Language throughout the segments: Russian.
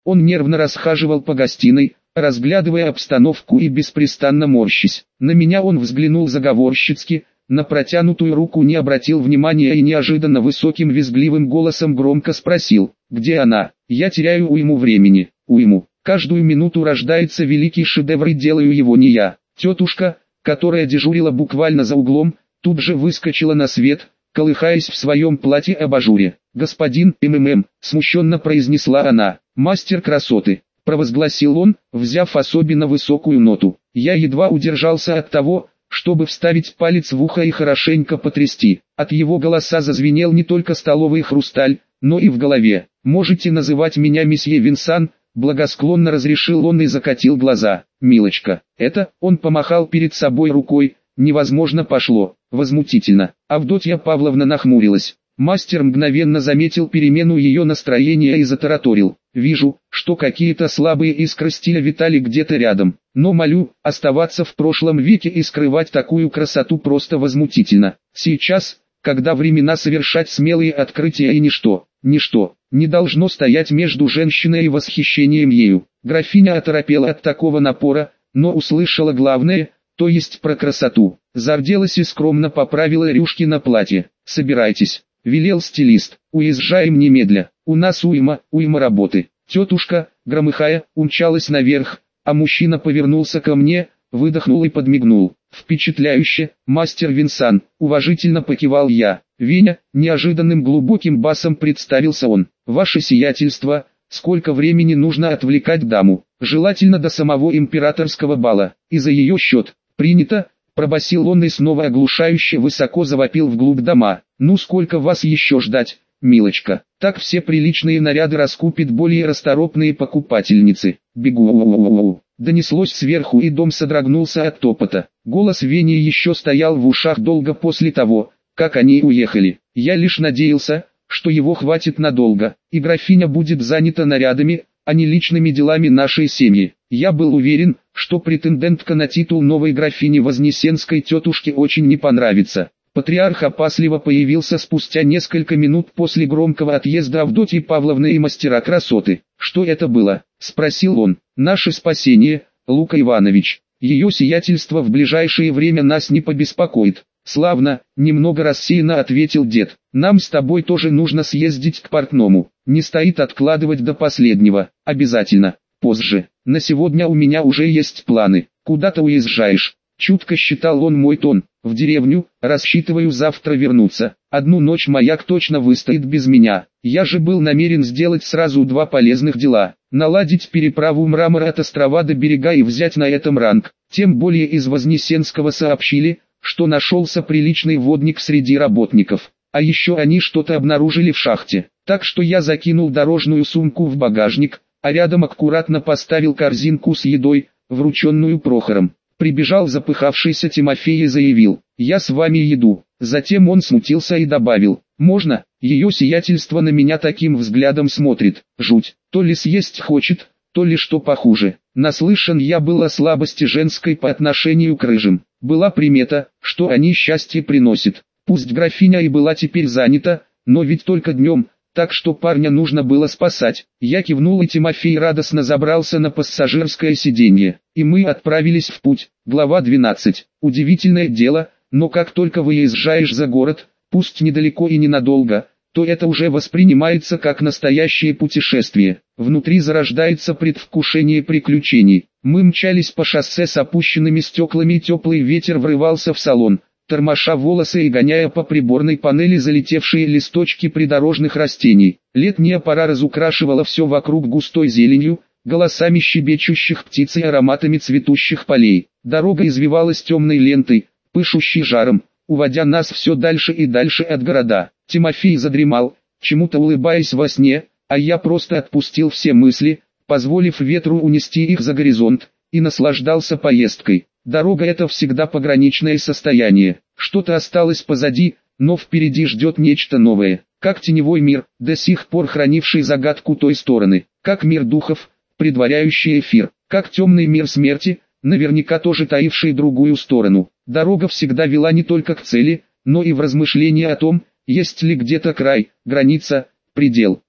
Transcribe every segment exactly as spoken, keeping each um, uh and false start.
Он нервно расхаживал по гостиной, разглядывая обстановку и беспрестанно морщись. На меня он взглянул заговорщицки, на протянутую руку не обратил внимания и неожиданно высоким визгливым голосом громко спросил: «Где она?» Я теряю уйму времени, уйму. Каждую минуту рождается великий шедевр и делаю его не я. Тетушка, которая дежурила буквально за углом, тут же выскочила на свет, колыхаясь в своем платье-абажуре. «Господин МММ», смущенно произнесла она. «Мастер красоты», провозгласил он, взяв особенно высокую ноту. Я едва удержался от того, чтобы вставить палец в ухо и хорошенько потрясти. От его голоса зазвенел не только столовый хрусталь, но и в голове. «Можете называть меня месье Винсан», благосклонно разрешил он и закатил глаза. «Милочка, это...» Он помахал перед собой рукой. «Невозможно пошло, возмутительно». Авдотья Павловна нахмурилась. Мастер мгновенно заметил перемену ее настроения и затараторил. «Вижу, что какие-то слабые искры стиля витали где-то рядом. Но молю, оставаться в прошлом веке и скрывать такую красоту просто возмутительно. Сейчас, когда времена совершать смелые открытия и ничто, ничто, не должно стоять между женщиной и восхищением ею». Графиня оторопела от такого напора, но услышала главное, то есть про красоту. Зарделась и скромно поправила рюшки на платье. «Собирайтесь», — велел стилист, — «уезжаем немедля, у нас уйма, уйма работы». Тетушка, громыхая, умчалась наверх, а мужчина повернулся ко мне, выдохнул и подмигнул. «Впечатляюще, мастер Винсан», — уважительно покивал я. «Веня», — неожиданным глубоким басом представился он. «Ваше сиятельство, сколько времени нужно отвлекать даму? Желательно до самого императорского бала, и за ее счет». «Принято», — пробасил он и снова оглушающе высоко завопил вглубь дома. «Ну сколько вас еще ждать, милочка? Так все приличные наряды раскупит более расторопные покупательницы. Бегу». Донеслось сверху, и дом содрогнулся от топота. Голос Вени еще стоял в ушах долго после того, как они уехали. Я лишь надеялся, что его хватит надолго, и графиня будет занята нарядами, а не личными делами нашей семьи. Я был уверен, что претендентка на титул новой графини Вознесенской тетушке очень не понравится. Патриарх опасливо появился спустя несколько минут после громкого отъезда Авдотьи Павловны и мастера красоты. «Что это было?» – спросил он. «Наше спасение, Лука Иванович. Ее сиятельство в ближайшее время нас не побеспокоит». «Славно», – немного рассеянно ответил дед. «Нам с тобой тоже нужно съездить к портному. Не стоит откладывать до последнего. Обязательно. Позже. На сегодня у меня уже есть планы. Куда-то уезжаешь?» Чутко считал он мой тон. «В деревню, рассчитываю завтра вернуться. Одну ночь маяк точно выстоит без меня. Я же был намерен сделать сразу два полезных дела. Наладить переправу мрамора от острова до берега и взять на этом ранг. Тем более из Вознесенского сообщили, что нашелся приличный водник среди работников. А еще они что-то обнаружили в шахте. Так что я закинул дорожную сумку в багажник, а рядом аккуратно поставил корзинку с едой, врученную Прохором. Прибежал запыхавшийся Тимофей и заявил: «Я с вами еду». Затем он смутился и добавил: «Можно?» Ее сиятельство на меня таким взглядом смотрит. Жуть. То ли съесть хочет, то ли что похуже. Наслышан я был о слабости женской по отношению к рыжим. Была примета, что они счастье приносят. Пусть графиня и была теперь занята, но ведь только днем, так что парня нужно было спасать. Я кивнул, и Тимофей радостно забрался на пассажирское сиденье, и мы отправились в путь. Глава двенадцать. Удивительное дело, но как только выезжаешь за город, пусть недалеко и ненадолго, то это уже воспринимается как настоящее путешествие. Внутри зарождается предвкушение приключений. Мы мчались по шоссе с опущенными стеклами, теплый ветер врывался в салон, тормоша волосы и гоняя по приборной панели залетевшие листочки придорожных растений. Летняя пора разукрашивала все вокруг густой зеленью, голосами щебечущих птиц и ароматами цветущих полей. Дорога извивалась темной лентой, пышущей жаром, уводя нас все дальше и дальше от города. Тимофей задремал, чему-то улыбаясь во сне, а я просто отпустил все мысли, позволив ветру унести их за горизонт, и наслаждался поездкой. Дорога — это всегда пограничное состояние. Что-то осталось позади, но впереди ждет нечто новое. Как теневой мир, до сих пор хранивший загадку той стороны. Как мир духов, предваряющий эфир. Как темный мир смерти, наверняка тоже таивший другую сторону. Дорога всегда вела не только к цели, но и в размышления о том, есть ли где-то край, граница, предел.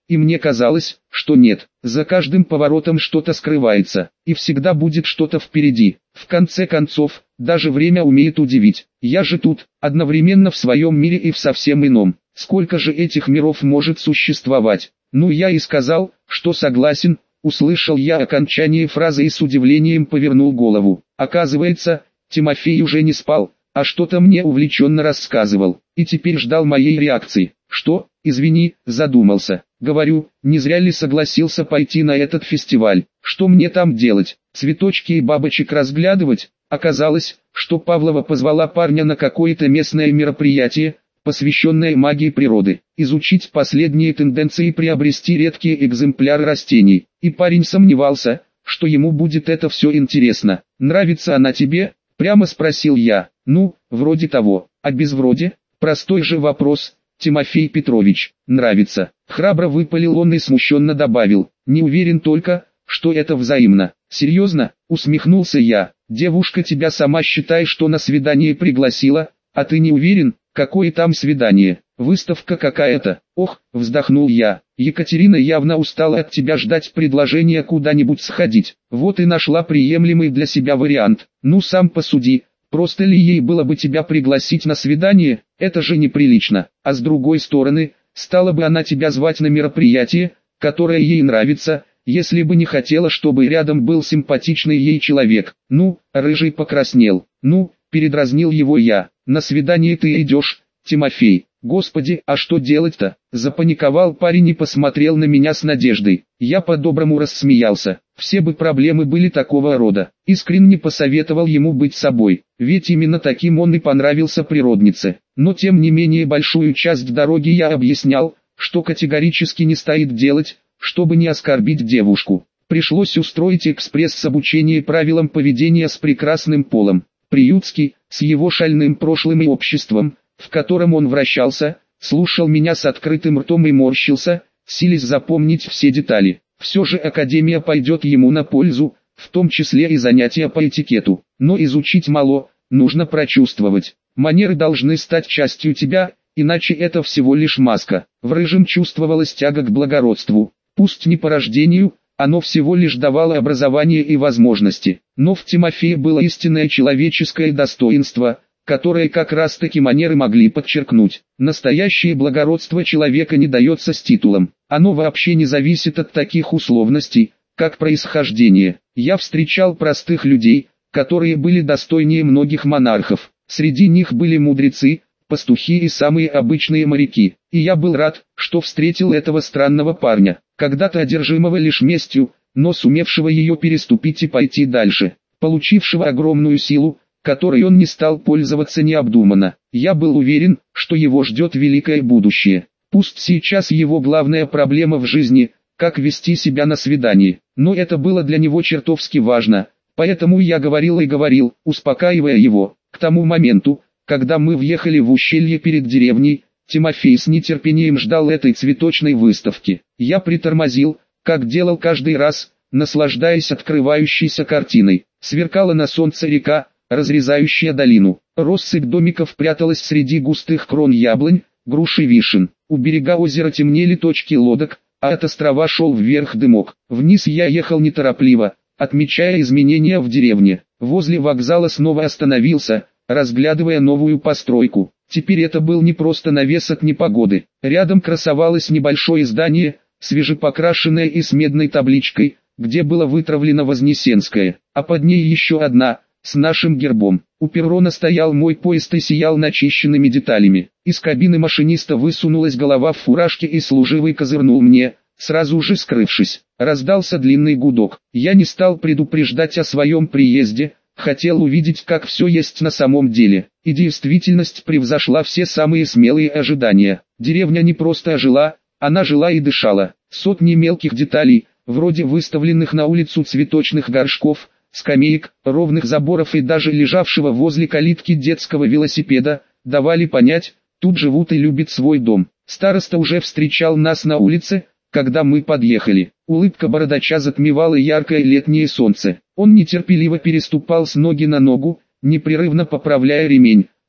и мне казалось, что нет. За каждым поворотом что-то скрывается, и всегда будет что-то впереди. В конце концов, даже время умеет удивить. Я же тут, одновременно в своем мире и в совсем ином. Сколько же этих миров может существовать? Ну я и сказал, что согласен. Услышал я окончание фразы и с удивлением повернул голову. Оказывается, Тимофей уже не спал, а что-то мне увлеченно рассказывал, и теперь ждал моей реакции. Что, извини, задумался. Говорю, не зря ли согласился пойти на этот фестиваль? Что мне там делать? Цветочки и бабочек разглядывать? Оказалось, что Павлова позвала парня на какое-то местное мероприятие, посвященное магии природы, изучить последние тенденции и приобрести редкие экземпляры растений. И парень сомневался, что ему будет это все интересно. «Нравится она тебе?» – прямо спросил я. «Ну, вроде того, а без вроде?» Простой же вопрос, Тимофей Петрович. «Нравится», – храбро выпалил он и смущенно добавил. «Не уверен только, что это взаимно». «Серьезно?» – усмехнулся я. «Девушка тебя сама считай, что на свидание пригласила, а ты не уверен? Какое там свидание? Выставка какая-то». «Ох», — вздохнул я, — «Екатерина явно устала от тебя ждать предложения куда-нибудь сходить. Вот и нашла приемлемый для себя вариант. Ну сам посуди, просто ли ей было бы тебя пригласить на свидание? Это же неприлично. А с другой стороны, стала бы она тебя звать на мероприятие, которое ей нравится, если бы не хотела, чтобы рядом был симпатичный ей человек». «Ну», — рыжий покраснел, — «ну», — передразнил его я, — «на свидание ты идешь, Тимофей». «Господи, а что делать-то?» – запаниковал парень и посмотрел на меня с надеждой. Я по-доброму рассмеялся. Все бы проблемы были такого рода. Искренне посоветовал ему быть собой, ведь именно таким он и понравился природнице. Но тем не менее большую часть дороги я объяснял, что категорически не стоит делать, чтобы не оскорбить девушку. Пришлось устроить экспресс с обучением правилам поведения с прекрасным полом. Приютский, с его шальным прошлым и обществом, в котором он вращался, слушал меня с открытым ртом и морщился, силясь запомнить все детали. Все же академия пойдет ему на пользу, в том числе и занятия по этикету. Но изучить мало, нужно прочувствовать. Манеры должны стать частью тебя, иначе это всего лишь маска. В рыжем чувствовалась тяга к благородству. Пусть не по рождению, оно всего лишь давало образование и возможности. Но в Тимофее было истинное человеческое достоинство, которые как раз-таки манеры могли подчеркнуть. Настоящее благородство человека не дается с титулом. Оно вообще не зависит от таких условностей, как происхождение. Я встречал простых людей, которые были достойнее многих монархов. Среди них были мудрецы, пастухи и самые обычные моряки. И я был рад, что встретил этого странного парня, когда-то одержимого лишь местью, но сумевшего ее переступить и пойти дальше, получившего огромную силу, которой он не стал пользоваться необдуманно. Я был уверен, что его ждет великое будущее. Пусть сейчас его главная проблема в жизни, как вести себя на свидании, но это было для него чертовски важно, поэтому я говорил и говорил, успокаивая его. К тому моменту, когда мы въехали в ущелье перед деревней, Тимофей с нетерпением ждал этой цветочной выставки. Я притормозил, как делал каждый раз, наслаждаясь открывающейся картиной. Сверкала на солнце река, разрезающая долину. Россыпь домиков пряталась среди густых крон яблонь, груш и вишен. У берега озера темнели точки лодок, а от острова шел вверх дымок. Вниз я ехал неторопливо, отмечая изменения в деревне. Возле вокзала снова остановился, разглядывая новую постройку. Теперь это был не просто навес от непогоды. Рядом красовалось небольшое здание, свежепокрашенное и с медной табличкой, где было вытравлено Вознесенское, а под ней еще одна, с нашим гербом. У перрона стоял мой поезд и сиял начищенными деталями. Из кабины машиниста высунулась голова в фуражке и служивый козырнул мне, сразу же скрывшись. Раздался длинный гудок. Я не стал предупреждать о своем приезде, хотел увидеть, как все есть на самом деле. И действительность превзошла все самые смелые ожидания. Деревня не просто ожила, она жила и дышала. Сотни мелких деталей, вроде выставленных на улицу цветочных горшков, скамеек, ровных заборов и даже лежавшего возле калитки детского велосипеда, давали понять, тут живут и любят свой дом. Староста уже встречал нас на улице, когда мы подъехали. Улыбка бородача затмевала яркое летнее солнце. Он нетерпеливо переступал с ноги на ногу, непрерывно поправляя ремень,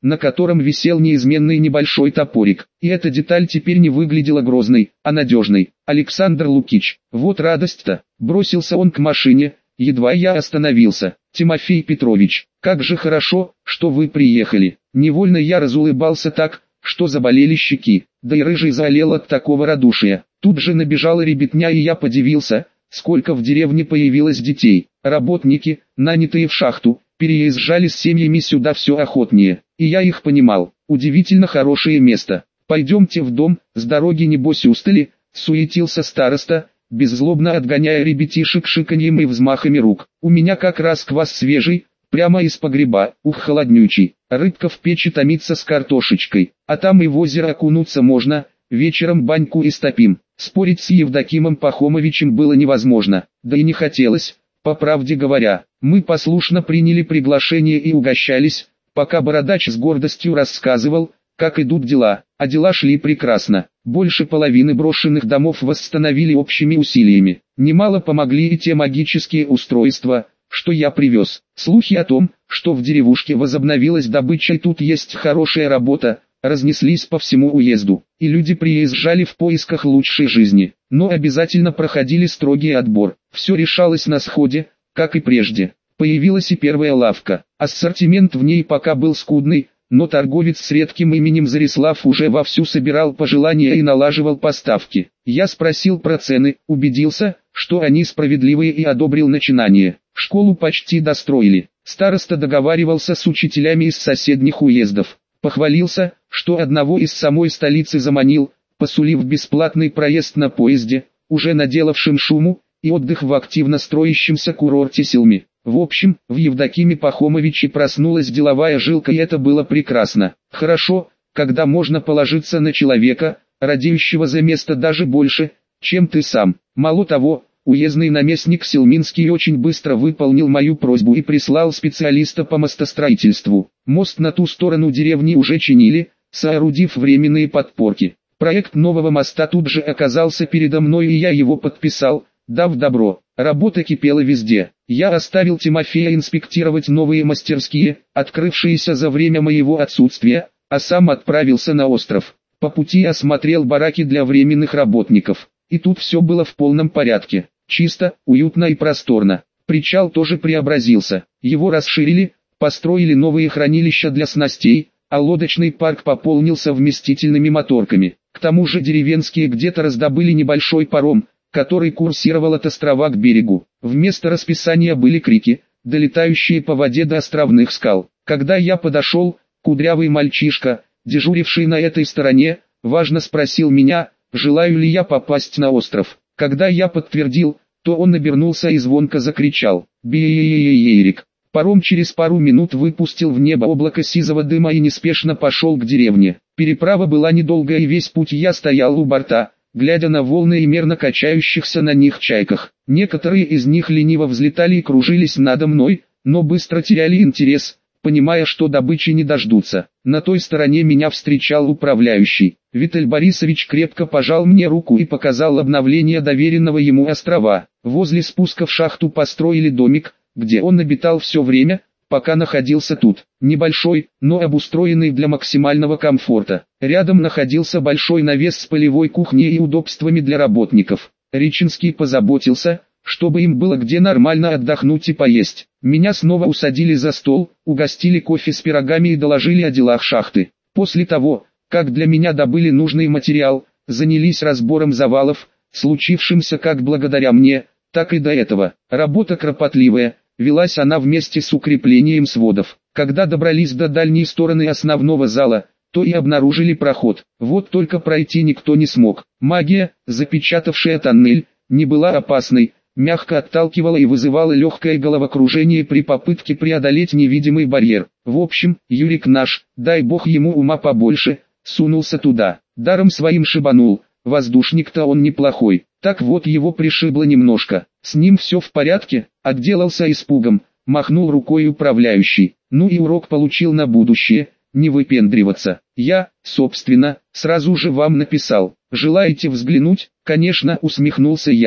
на котором висел неизменный небольшой топорик. И эта деталь теперь не выглядела грозной, а надежной. «Александр Лукич, вот радость-то!» Бросился он к машине, едва я остановился. «Тимофей Петрович, как же хорошо, что вы приехали!» Невольно я разулыбался так, что заболели щеки, да и рыжий заолел от такого радушия. Тут же набежала ребятня, и я подивился, сколько в деревне появилось детей. Работники, нанятые в шахту, переезжали с семьями сюда все охотнее, и я их понимал. Удивительно хорошее место. «Пойдемте в дом, с дороги небось устали», — суетился староста, беззлобно отгоняя ребятишек шиканьем и взмахами рук. «У меня как раз квас свежий, прямо из погреба, ух, холоднючий. Рыбка в печи томится с картошечкой, а там и в озеро окунуться можно, вечером баньку истопим». Спорить с Евдокимом Пахомовичем было невозможно, да и не хотелось. По правде говоря, мы послушно приняли приглашение и угощались, пока бородач с гордостью рассказывал, как идут дела. А дела шли прекрасно. Больше половины брошенных домов восстановили общими усилиями. Немало помогли и те магические устройства, что я привез. Слухи о том, что в деревушке возобновилась добыча и тут есть хорошая работа, разнеслись по всему уезду, и люди приезжали в поисках лучшей жизни, но обязательно проходили строгий отбор. Все решалось на сходе, как и прежде. Появилась и первая лавка. Ассортимент в ней пока был скудный, но торговец с редким именем Зарислав уже вовсю собирал пожелания и налаживал поставки. Я спросил про цены, убедился, что они справедливые, и одобрил начинание. Школу почти достроили. Староста договаривался с учителями из соседних уездов. Похвалился, что одного из самой столицы заманил, посулив бесплатный проезд на поезде, уже наделавшим шуму, и отдых в активно строящемся курорте Силми. В общем, в Евдокиме Пахомовиче проснулась деловая жилка, и это было прекрасно. Хорошо, когда можно положиться на человека, радеющего за место даже больше, чем ты сам. Мало того, уездный наместник Силминский очень быстро выполнил мою просьбу и прислал специалиста по мостостроительству. Мост на ту сторону деревни уже чинили, соорудив временные подпорки. Проект нового моста тут же оказался передо мной, и я его подписал, дав добро. Работа кипела везде. Я оставил Тимофея инспектировать новые мастерские, открывшиеся за время моего отсутствия, а сам отправился на остров. По пути осмотрел бараки для временных работников. И тут все было в полном порядке. Чисто, уютно и просторно. Причал тоже преобразился. Его расширили, построили новые хранилища для снастей, а лодочный парк пополнился вместительными моторками. К тому же деревенские где-то раздобыли небольшой паром, который курсировал от острова к берегу. Вместо расписания были крики, долетающие по воде до островных скал. Когда я подошел, кудрявый мальчишка, дежуривший на этой стороне, важно спросил меня, желаю ли я попасть на остров. Когда я подтвердил, то он обернулся и звонко закричал: «Бей-ей-ей-ей-ей-рик!». Паром через пару минут выпустил в небо облако сизого дыма и неспешно пошел к деревне. Переправа была недолгая, и весь путь я стоял у борта, глядя на волны и мерно качающихся на них чайках. Некоторые из них лениво взлетали и кружились надо мной, но быстро теряли интерес, понимая, что добычи не дождутся. На той стороне меня встречал управляющий. Виталь Борисович крепко пожал мне руку и показал обновление доверенного ему острова. Возле спуска в шахту построили домик, где он обитал все время, пока находился тут. Небольшой, но обустроенный для максимального комфорта. Рядом находился большой навес с полевой кухней и удобствами для работников. Ричинский позаботился, чтобы им было где нормально отдохнуть и поесть. Меня снова усадили за стол, угостили кофе с пирогами и доложили о делах шахты. После того, как для меня добыли нужный материал, занялись разбором завалов, случившимся как благодаря мне, так и до этого. Работа кропотливая, велась она вместе с укреплением сводов. Когда добрались до дальней стороны основного зала, то и обнаружили проход. Вот только пройти никто не смог. Магия, запечатавшая тоннель, не была опасной, мягко отталкивала и вызывала легкое головокружение при попытке преодолеть невидимый барьер. В общем, Юрик наш, дай бог ему ума побольше, сунулся туда. Даром своим шибанул, воздушник-то он неплохой. Так вот, его пришибло немножко. С ним все в порядке, отделался испугом, махнул рукой управляющий. Ну и урок получил на будущее, не выпендриваться. Я, собственно, сразу же вам написал. Желаете взглянуть? Конечно, усмехнулся я.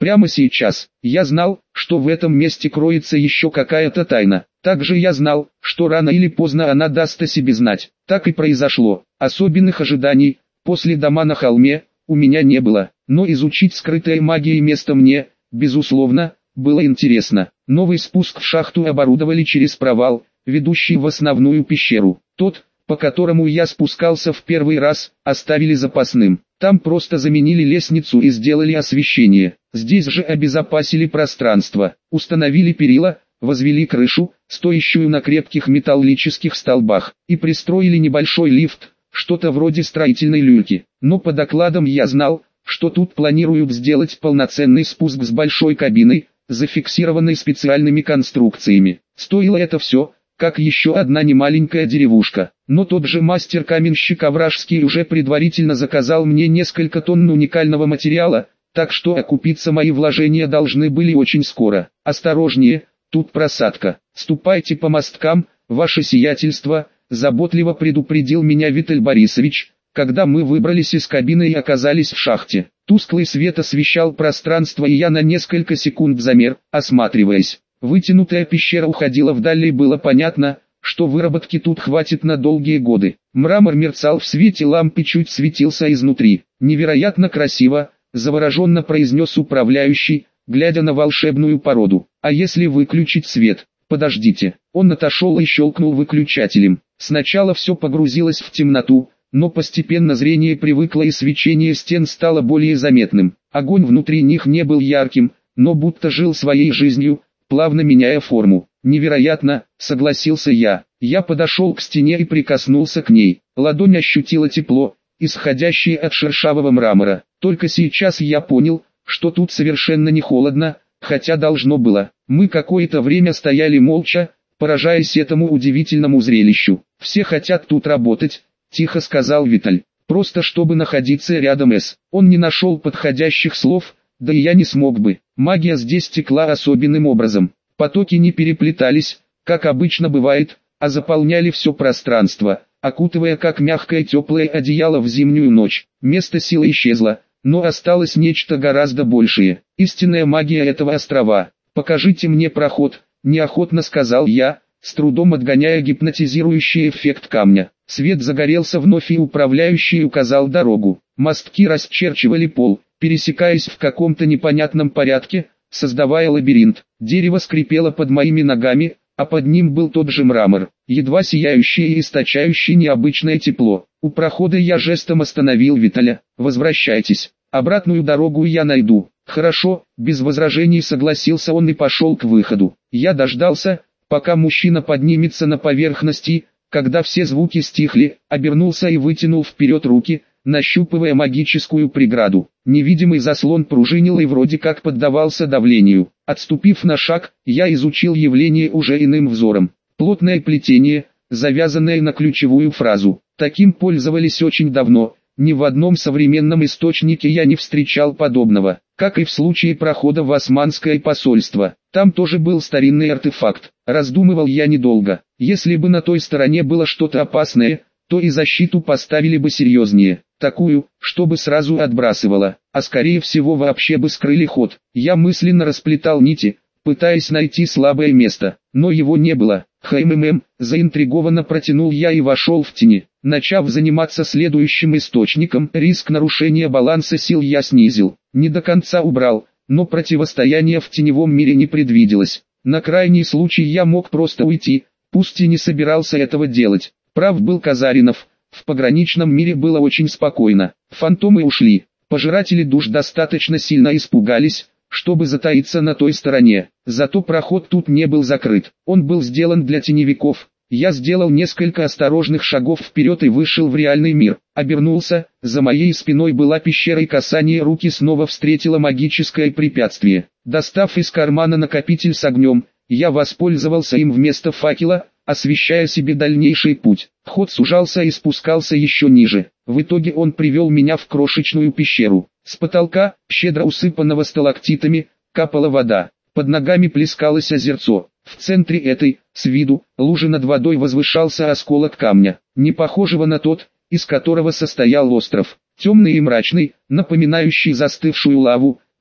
Прямо сейчас. Я знал, что в этом месте кроется еще какая-то тайна. Также я знал, что рано или поздно она даст о себе знать. Так и произошло. Особенных ожиданий, после дома на холме, у меня не было. Но изучить скрытое магией место мне, безусловно, было интересно. Новый спуск в шахту оборудовали через провал, ведущий в основную пещеру. Тот, по которому я спускался в первый раз, оставили запасным. Там просто заменили лестницу и сделали освещение. Здесь же обезопасили пространство, установили перила, возвели крышу, стоящую на крепких металлических столбах, и пристроили небольшой лифт, что-то вроде строительной люльки. Но по докладам я знал, что тут планируют сделать полноценный спуск с большой кабиной, зафиксированной специальными конструкциями. Стоило это все, как еще одна немаленькая деревушка. Но тот же мастер-каменщик Овражский уже предварительно заказал мне несколько тонн уникального материала, так что окупиться мои вложения должны были очень скоро. Осторожнее, тут просадка. Ступайте по мосткам, ваше сиятельство, заботливо предупредил меня Виталь Борисович, когда мы выбрались из кабины и оказались в шахте. Тусклый свет освещал пространство, и я на несколько секунд замер, осматриваясь. Вытянутая пещера уходила вдаль, и было понятно, что выработки тут хватит на долгие годы. Мрамор мерцал в свете лампы, чуть светился изнутри. Невероятно красиво, завороженно произнес управляющий, глядя на волшебную породу. А если выключить свет? Подождите. Он отошел и щелкнул выключателем. Сначала все погрузилось в темноту, но постепенно зрение привыкло и свечение стен стало более заметным. Огонь внутри них не был ярким, но будто жил своей жизнью, плавно меняя форму. «Невероятно», — согласился я. Я подошел к стене и прикоснулся к ней. Ладонь ощутила тепло, исходящее от шершавого мрамора. Только сейчас я понял, что тут совершенно не холодно, хотя должно было. Мы какое-то время стояли молча, поражаясь этому удивительному зрелищу. «Все хотят тут работать», — тихо сказал Виталь. «Просто чтобы находиться рядом с...» Он не нашел подходящих слов, да и я не смог бы. Магия здесь текла особенным образом. Потоки не переплетались, как обычно бывает, а заполняли все пространство, окутывая как мягкое теплое одеяло в зимнюю ночь. Место силы исчезло, но осталось нечто гораздо большее. Истинная магия этого острова. «Покажите мне проход», — неохотно сказал я, с трудом отгоняя гипнотизирующий эффект камня. Свет загорелся вновь, и управляющий указал дорогу. Мостки расчерчивали пол, пересекаясь в каком-то непонятном порядке, создавая лабиринт. Дерево скрипело под моими ногами, а под ним был тот же мрамор, едва сияющий и источающий необычное тепло. У прохода я жестом остановил Виталя. «Возвращайтесь, обратную дорогу я найду». «Хорошо», без возражений согласился он и пошел к выходу. Я дождался, пока мужчина поднимется на поверхность, и, когда все звуки стихли, обернулся и вытянул вперед руки, нащупывая магическую преграду. Невидимый заслон пружинил и вроде как поддавался давлению. Отступив на шаг, я изучил явление уже иным взором. Плотное плетение, завязанное на ключевую фразу. Таким пользовались очень давно. Ни в одном современном источнике я не встречал подобного. Как и в случае прохода в Османское посольство. Там тоже был старинный артефакт. Раздумывал я недолго. Если бы на той стороне было что-то опасное, то и защиту поставили бы серьезнее, такую, чтобы сразу отбрасывала, а скорее всего вообще бы скрыли ход. Я мысленно расплетал нити, пытаясь найти слабое место, но его не было. «Хммм», заинтригованно протянул я и вошел в тени. Начав заниматься следующим источником, риск нарушения баланса сил я снизил. Не до конца убрал, но противостояние в теневом мире не предвиделось. На крайний случай я мог просто уйти, пусть и не собирался этого делать. Прав был Казаринов, в пограничном мире было очень спокойно. Фантомы ушли, пожиратели душ достаточно сильно испугались, чтобы затаиться на той стороне. Зато проход тут не был закрыт, он был сделан для теневиков. Я сделал несколько осторожных шагов вперед и вышел в реальный мир. Обернулся, за моей спиной была пещера, и касание руки снова встретило магическое препятствие. Достав из кармана накопитель с огнем, я воспользовался им вместо факела, освещая себе дальнейший путь. Ход сужался и спускался еще ниже. В итоге он привел меня в крошечную пещеру. С потолка, щедро усыпанного сталактитами, капала вода. Под ногами плескалось озерцо. В центре этой, с виду, лужи над водой возвышался осколок камня, не похожего на тот, из которого состоял остров. Темный и мрачный, напоминающий застывшую лаву,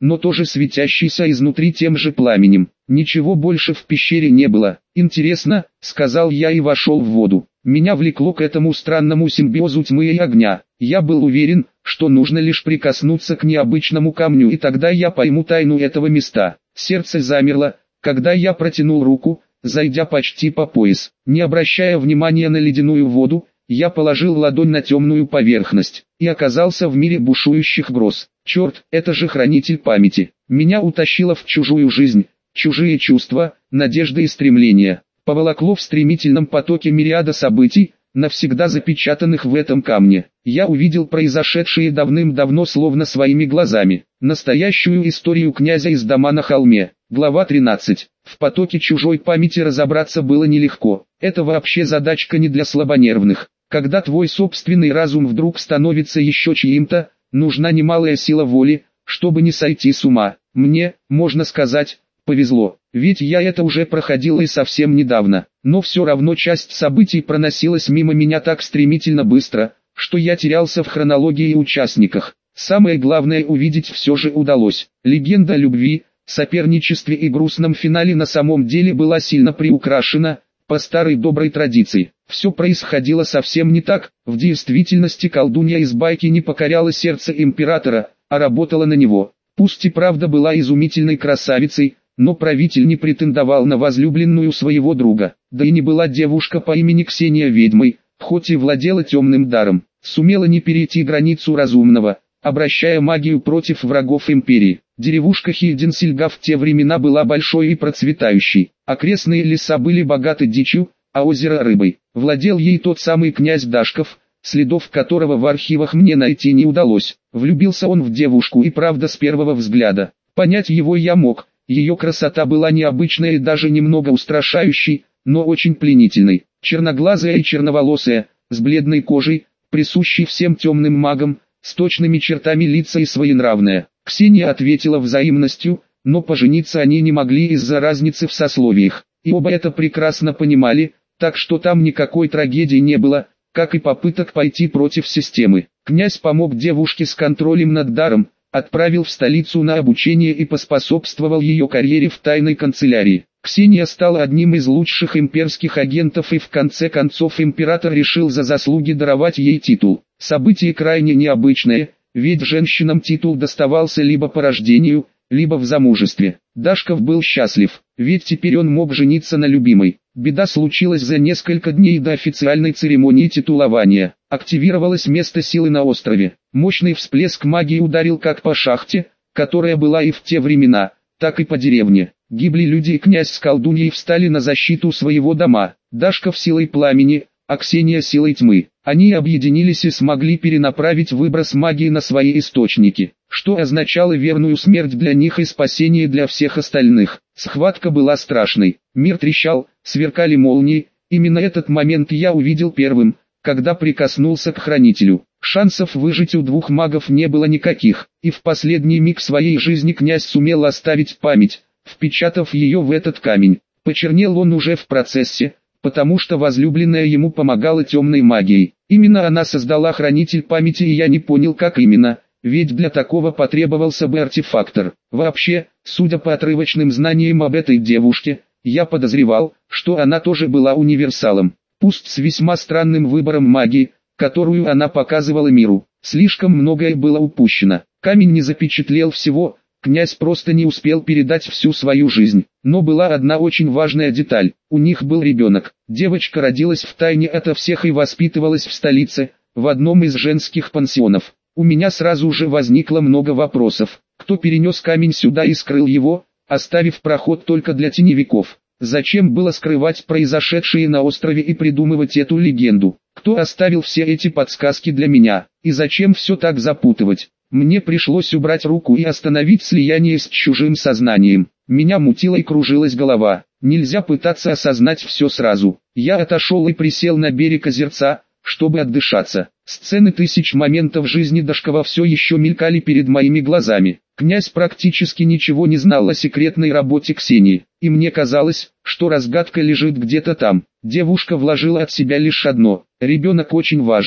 но тоже светящийся изнутри тем же пламенем. Ничего больше в пещере не было. «Интересно», — сказал я и вошел в воду. Меня влекло к этому странному симбиозу тьмы и огня. Я был уверен, что нужно лишь прикоснуться к необычному камню, и тогда я пойму тайну этого места. Сердце замерло, когда я протянул руку, зайдя почти по пояс. Не обращая внимания на ледяную воду, я положил ладонь на темную поверхность и оказался в мире бушующих гроз. Черт, это же хранитель памяти. Меня утащило в чужую жизнь, чужие чувства, надежды и стремления. Поволокло в стремительном потоке мириада событий, навсегда запечатанных в этом камне. Я увидел произошедшее давным-давно словно своими глазами. Настоящую историю князя из дома на холме. Глава тринадцать. В потоке чужой памяти разобраться было нелегко. Это вообще задачка не для слабонервных. Когда твой собственный разум вдруг становится еще чьим-то, нужна немалая сила воли, чтобы не сойти с ума. Мне, можно сказать, повезло, ведь я это уже проходил и совсем недавно. Но все равно часть событий проносилась мимо меня так стремительно быстро, что я терялся в хронологии и участниках. Самое главное увидеть все же удалось. Легенда о любви, соперничестве и грустном финале на самом деле была сильно приукрашена, по старой доброй традиции. Все происходило совсем не так. В действительности колдунья из байки не покоряла сердце императора, а работала на него. Пусть и правда была изумительной красавицей, но правитель не претендовал на возлюбленную своего друга. Да и не была девушка по имени Ксения ведьмой, хоть и владела темным даром. Сумела не перейти границу разумного, обращая магию против врагов империи. Деревушка Хильденсильга в те времена была большой и процветающей. Окрестные леса были богаты дичью, а озеро рыбой. Владел ей тот самый князь Дашков, следов которого в архивах мне найти не удалось. Влюбился он в девушку и правда с первого взгляда. Понять его я мог. Ее красота была необычной и даже немного устрашающей, но очень пленительной. Черноглазая и черноволосая, с бледной кожей, присущей всем темным магам, с точными чертами лица и своенравная. Ксения ответила взаимностью, но пожениться они не могли из-за разницы в сословиях. И оба это прекрасно понимали, так что там никакой трагедии не было, как и попыток пойти против системы. Князь помог девушке с контролем над даром, отправил в столицу на обучение и поспособствовал ее карьере в тайной канцелярии. Ксения стала одним из лучших имперских агентов, и в конце концов император решил за заслуги даровать ей титул. Событие крайне необычное, ведь женщинам титул доставался либо по рождению, либо в замужестве. Дашков был счастлив, ведь теперь он мог жениться на любимой. Беда случилась за несколько дней до официальной церемонии титулования. Активировалось место силы на острове. Мощный всплеск магии ударил как по шахте, которая была и в те времена, так и по деревне. Гибли люди, и князь с колдуньей встали на защиту своего дома. Дашков силой пламени, а Ксения силой тьмы. Они объединились и смогли перенаправить выброс магии на свои источники, что означало верную смерть для них и спасение для всех остальных. Схватка была страшной. Мир трещал, сверкали молнии. Именно этот момент я увидел первым, когда прикоснулся к хранителю. Шансов выжить у двух магов не было никаких, и в последний миг своей жизни князь сумел оставить память, впечатав ее в этот камень. Почернел он уже в процессе, потому что возлюбленная ему помогала темной магией. Именно она создала хранитель памяти, и я не понял, как именно, ведь для такого потребовался бы артефактор. Вообще, судя по отрывочным знаниям об этой девушке, я подозревал, что она тоже была универсалом, пусть с весьма странным выбором магии, которую она показывала миру. Слишком многое было упущено. Камень не запечатлел всего. Князь просто не успел передать всю свою жизнь. Но была одна очень важная деталь. У них был ребенок. Девочка родилась в тайне ото всех и воспитывалась в столице, в одном из женских пансионов. У меня сразу же возникло много вопросов. Кто перенес камень сюда и скрыл его, оставив проход только для теневиков? Зачем было скрывать произошедшее на острове и придумывать эту легенду? Кто оставил все эти подсказки для меня? И зачем все так запутывать? Мне пришлось убрать руку и остановить слияние с чужим сознанием. Меня мутила и кружилась голова. Нельзя пытаться осознать все сразу. Я отошел и присел на берег озерца, чтобы отдышаться. Сцены тысяч моментов жизни Дашкова все еще мелькали перед моими глазами. Князь практически ничего не знал о секретной работе Ксении, и мне казалось, что разгадка лежит где-то там. Девушка вложила от себя лишь одно: ребенок очень важен.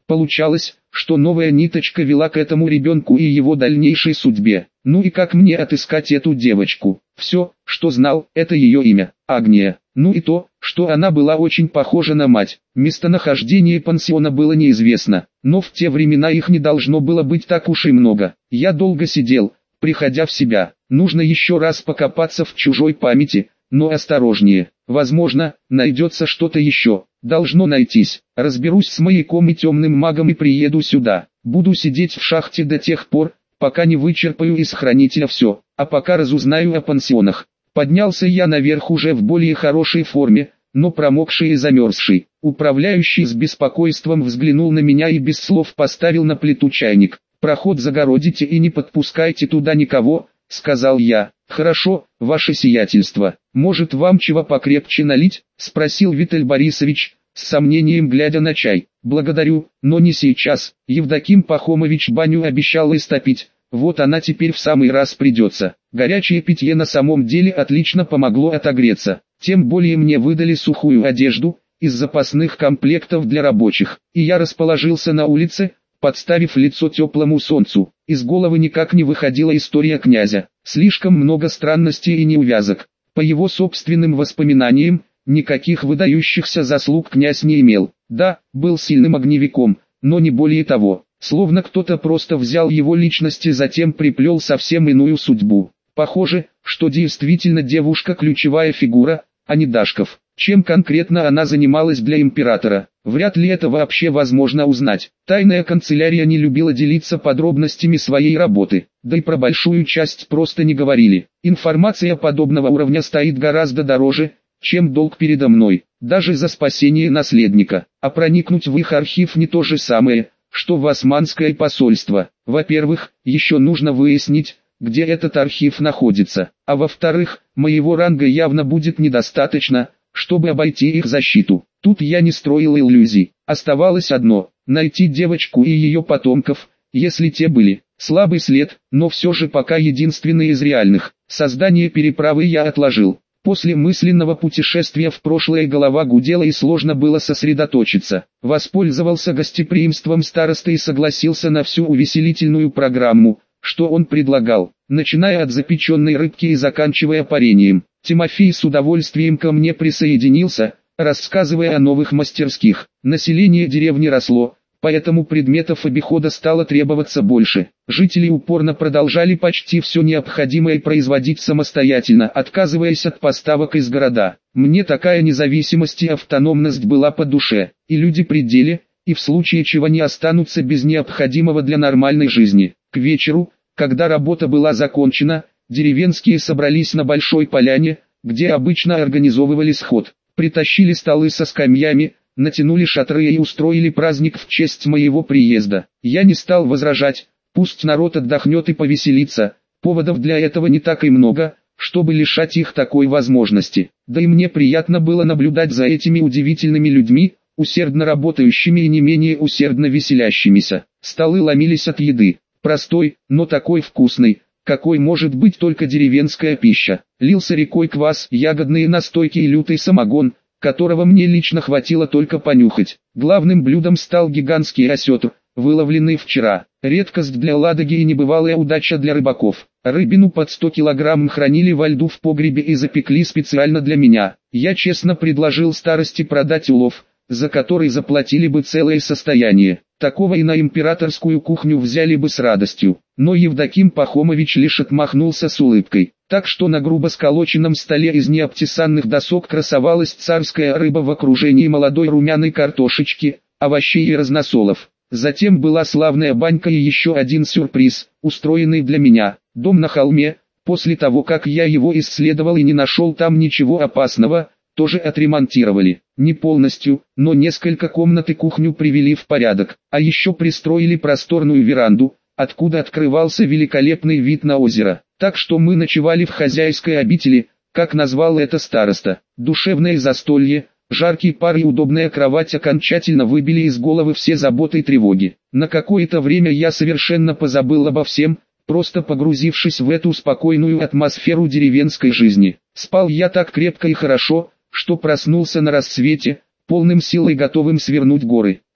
Получалось, что новая ниточка вела к этому ребенку и его дальнейшей судьбе. Ну и как мне отыскать эту девочку? Все, что знал, это ее имя, Агния. Ну и то, что она была очень похожа на мать. Местонахождение пансиона было неизвестно, но в те времена их не должно было быть так уж и много. Я долго сидел, приходя в себя. Нужно еще раз покопаться в чужой памяти, но осторожнее. Возможно, найдется что-то еще. Должно найтись. Разберусь с маяком и темным магом и приеду сюда. Буду сидеть в шахте до тех пор, пока не вычерпаю из хранителя все, а пока разузнаю о пансионах. Поднялся я наверх уже в более хорошей форме, но промокший и замерзший. Управляющий с беспокойством взглянул на меня и без слов поставил на плиту чайник. «Проход загородите и не подпускайте туда никого», — сказал я. «Хорошо, ваше сиятельство. Может, вам чего покрепче налить?» — спросил Виталь Борисович, с сомнением глядя на чай. «Благодарю, но не сейчас. Евдоким Пахомович баню обещал истопить, вот она теперь в самый раз придется». Горячее питье на самом деле отлично помогло отогреться. Тем более мне выдали сухую одежду, из запасных комплектов для рабочих, и я расположился на улице, подставив лицо теплому солнцу. Из головы никак не выходила история князя. Слишком много странностей и неувязок. По его собственным воспоминаниям, никаких выдающихся заслуг князь не имел. Да, был сильным огневиком, но не более того. Словно кто-то просто взял его личность и затем приплел совсем иную судьбу. Похоже, что действительно девушка ключевая фигура, а не Дашков. Чем конкретно она занималась для императора, вряд ли это вообще возможно узнать. Тайная канцелярия не любила делиться подробностями своей работы, да и про большую часть просто не говорили. Информация подобного уровня стоит гораздо дороже, чем долг передо мной, даже за спасение наследника. А проникнуть в их архив не то же самое, что в османское посольство. Во-первых, еще нужно выяснить, где этот архив находится, а во-вторых, моего ранга явно будет недостаточно, чтобы обойти их защиту. Тут я не строил иллюзий. Оставалось одно – найти девочку и ее потомков, если те были. Слабый след, но все же пока единственный из реальных. Создание переправы я отложил. После мысленного путешествия в прошлое голова гудела и сложно было сосредоточиться. Воспользовался гостеприимством старосты и согласился на всю увеселительную программу, что он предлагал, начиная от запеченной рыбки и заканчивая парением. Тимофей с удовольствием ко мне присоединился, рассказывая о новых мастерских. Население деревни росло, поэтому предметов обихода стало требоваться больше. Жители упорно продолжали почти все необходимое производить самостоятельно, отказываясь от поставок из города. Мне такая независимость и автономность была по душе, и люди при деле, и в случае чего не останутся без необходимого для нормальной жизни. К вечеру, когда работа была закончена, деревенские собрались на большой поляне, где обычно организовывали сход. Притащили столы со скамьями, натянули шатры и устроили праздник в честь моего приезда. Я не стал возражать, пусть народ отдохнет и повеселится, поводов для этого не так и много, чтобы лишать их такой возможности. Да и мне приятно было наблюдать за этими удивительными людьми, усердно работающими и не менее усердно веселящимися. Столы ломились от еды, простой, но такой вкусный, какой может быть только деревенская пища. Лился рекой квас, ягодные настойки и лютый самогон, которого мне лично хватило только понюхать. Главным блюдом стал гигантский осетр, выловленный вчера. Редкость для Ладоги и небывалая удача для рыбаков. Рыбину под сто килограмм хранили во льду в погребе и запекли специально для меня. Я честно предложил старости продать улов, за который заплатили бы целое состояние. Такого и на императорскую кухню взяли бы с радостью. Но Евдоким Пахомович лишь отмахнулся с улыбкой. Так что на грубо сколоченном столе из необтесанных досок красовалась царская рыба в окружении молодой румяной картошечки, овощей и разносолов. Затем была славная банька и еще один сюрприз, устроенный для меня. Дом на холме, после того как я его исследовал и не нашел там ничего опасного, тоже отремонтировали. Не полностью, но несколько комнат и кухню привели в порядок. А еще пристроили просторную веранду, откуда открывался великолепный вид на озеро. Так что мы ночевали в хозяйской обители, как назвал это староста. Душевное застолье, жаркий пар и удобная кровать окончательно выбили из головы все заботы и тревоги. На какое-то время я совершенно позабыл обо всем, просто погрузившись в эту спокойную атмосферу деревенской жизни. Спал я так крепко и хорошо, что проснулся на рассвете, полным сил и готовым свернуть горы.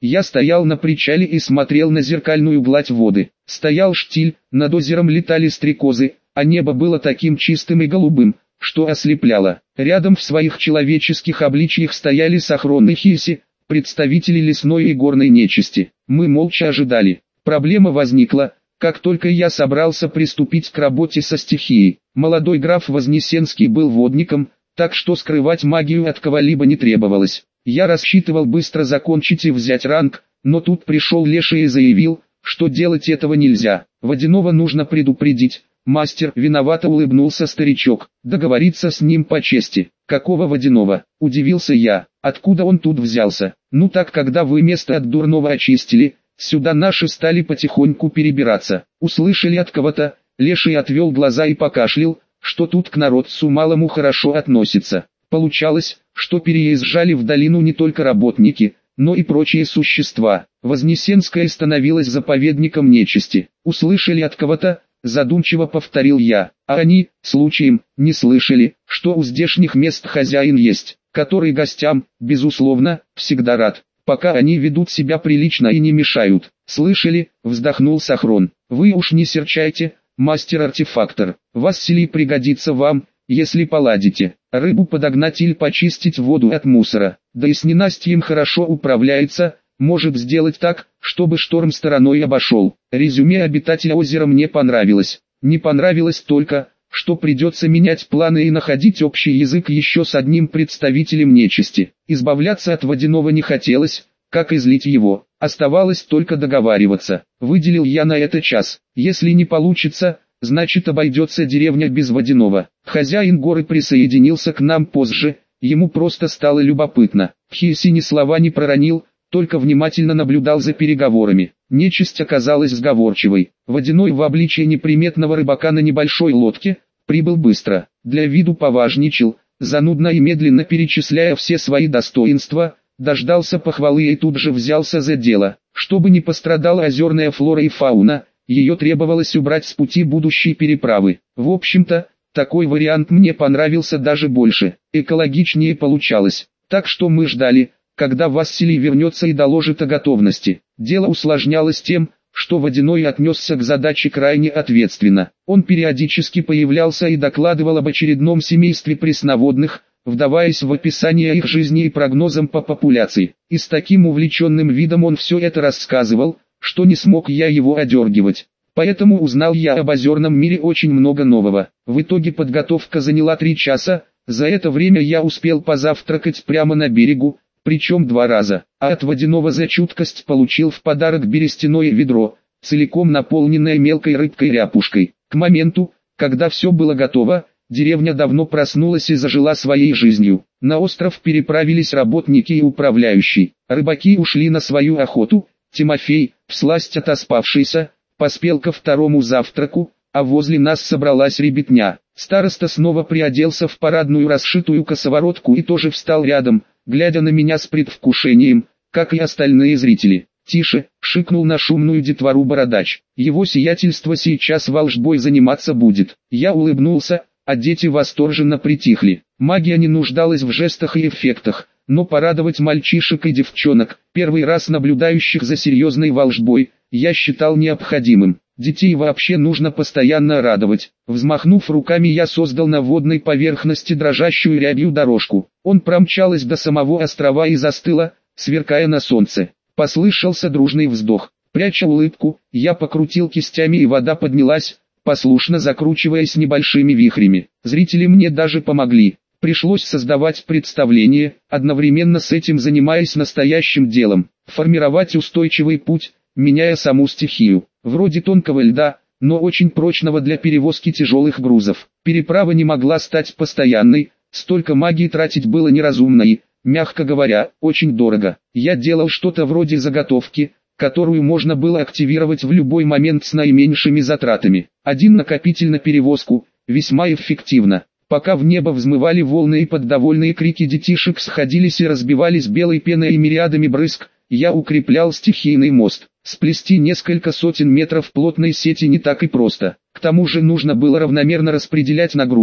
Я стоял на причале и смотрел на зеркальную гладь воды. Стоял штиль, над озером летали стрекозы, а небо было таким чистым и голубым, что ослепляло. Рядом в своих человеческих обличьях стояли Сохрон и Хиси, представители лесной и горной нечисти. Мы молча ожидали. Проблема возникла, как только я собрался приступить к работе со стихией. Молодой граф Вознесенский был водником, так что скрывать магию от кого-либо не требовалось. Я рассчитывал быстро закончить и взять ранг, но тут пришел Леший и заявил, что делать этого нельзя. Водяного нужно предупредить. Мастер, виновато улыбнулся старичок. Договориться с ним по чести. Какого водяного? Удивился я. Откуда он тут взялся? Ну так, когда вы место от дурного очистили, сюда наши стали потихоньку перебираться. Услышали от кого-то. Леший отвел глаза и покашлял, что тут к народцу малому хорошо относится. Получалось, что переезжали в долину не только работники, но и прочие существа. Вознесенская становилась заповедником нечисти. Услышали от кого-то, задумчиво повторил я, а они, случаем, не слышали, что у здешних мест хозяин есть, который гостям, безусловно, всегда рад, пока они ведут себя прилично и не мешают. Слышали, вздохнул Сохрон. Вы уж не серчайте, мастер-артефактор, Василий пригодится вам, если поладите. Рыбу подогнать или почистить воду от мусора, да и с ненастьем хорошо управляется, может сделать так, чтобы шторм стороной обошел. Резюме обитателя озера мне понравилось. Не понравилось только, что придется менять планы и находить общий язык еще с одним представителем нечисти. Избавляться от водяного не хотелось, как излить его, оставалось только договариваться. Выделил я на это час. Если не получится, значит обойдется деревня без водяного. Хозяин горы присоединился к нам позже, ему просто стало любопытно. Хиси ни слова не проронил, только внимательно наблюдал за переговорами. Нечисть оказалась сговорчивой. Водяной в обличии неприметного рыбака на небольшой лодке прибыл быстро. Для виду поважничал, занудно и медленно перечисляя все свои достоинства, дождался похвалы и тут же взялся за дело. Чтобы не пострадала озерная флора и фауна, ее требовалось убрать с пути будущей переправы. В общем-то, такой вариант мне понравился даже больше, экологичнее получалось. Так что мы ждали, когда Василий вернется и доложит о готовности. Дело усложнялось тем, что Водяной отнесся к задаче крайне ответственно. Он периодически появлялся и докладывал об очередном семействе пресноводных, вдаваясь в описание их жизни и прогнозам по популяции. И с таким увлеченным видом он все это рассказывал, что не смог я его одергивать. Поэтому узнал я об озерном мире очень много нового. В итоге подготовка заняла три часа, за это время я успел позавтракать прямо на берегу, причем два раза, а от Водяного за чуткость получил в подарок берестяное ведро, целиком наполненное мелкой рыбкой-ряпушкой. К моменту, когда все было готово, деревня давно проснулась и зажила своей жизнью. На остров переправились работники и управляющий. Рыбаки ушли на свою охоту. Тимофей, всласть отоспавшийся, поспел ко второму завтраку, а возле нас собралась ребятня. Староста снова приоделся в парадную расшитую косоворотку и тоже встал рядом, глядя на меня с предвкушением, как и остальные зрители. «Тише!» — шикнул на шумную детвору бородач. «Его сиятельство сейчас волжбой заниматься будет». Я улыбнулся, а дети восторженно притихли. Магия не нуждалась в жестах и эффектах, но порадовать мальчишек и девчонок, первый раз наблюдающих за серьезной волжбой, я считал необходимым. Детей вообще нужно постоянно радовать. Взмахнув руками, я создал на водной поверхности дрожащую рябью дорожку. Он промчалась до самого острова и застыла, сверкая на солнце. Послышался дружный вздох. Пряча улыбку, я покрутил кистями, и вода поднялась, послушно закручиваясь небольшими вихрями. Зрители мне даже помогли. Пришлось создавать представление, одновременно с этим занимаясь настоящим делом. Формировать устойчивый путь, меняя саму стихию. Вроде тонкого льда, но очень прочного для перевозки тяжелых грузов. Переправа не могла стать постоянной, столько магии тратить было неразумно и, мягко говоря, очень дорого. Я делал что-то вроде заготовки, которую можно было активировать в любой момент с наименьшими затратами. Один накопитель на перевозку, весьма эффективно. Пока в небо взмывали волны и под довольные крики детишек сходились и разбивались белой пеной и мириадами брызг, я укреплял стихийный мост. Сплести несколько сотен метров плотной сети не так и просто. К тому же нужно было равномерно распределять нагрузку,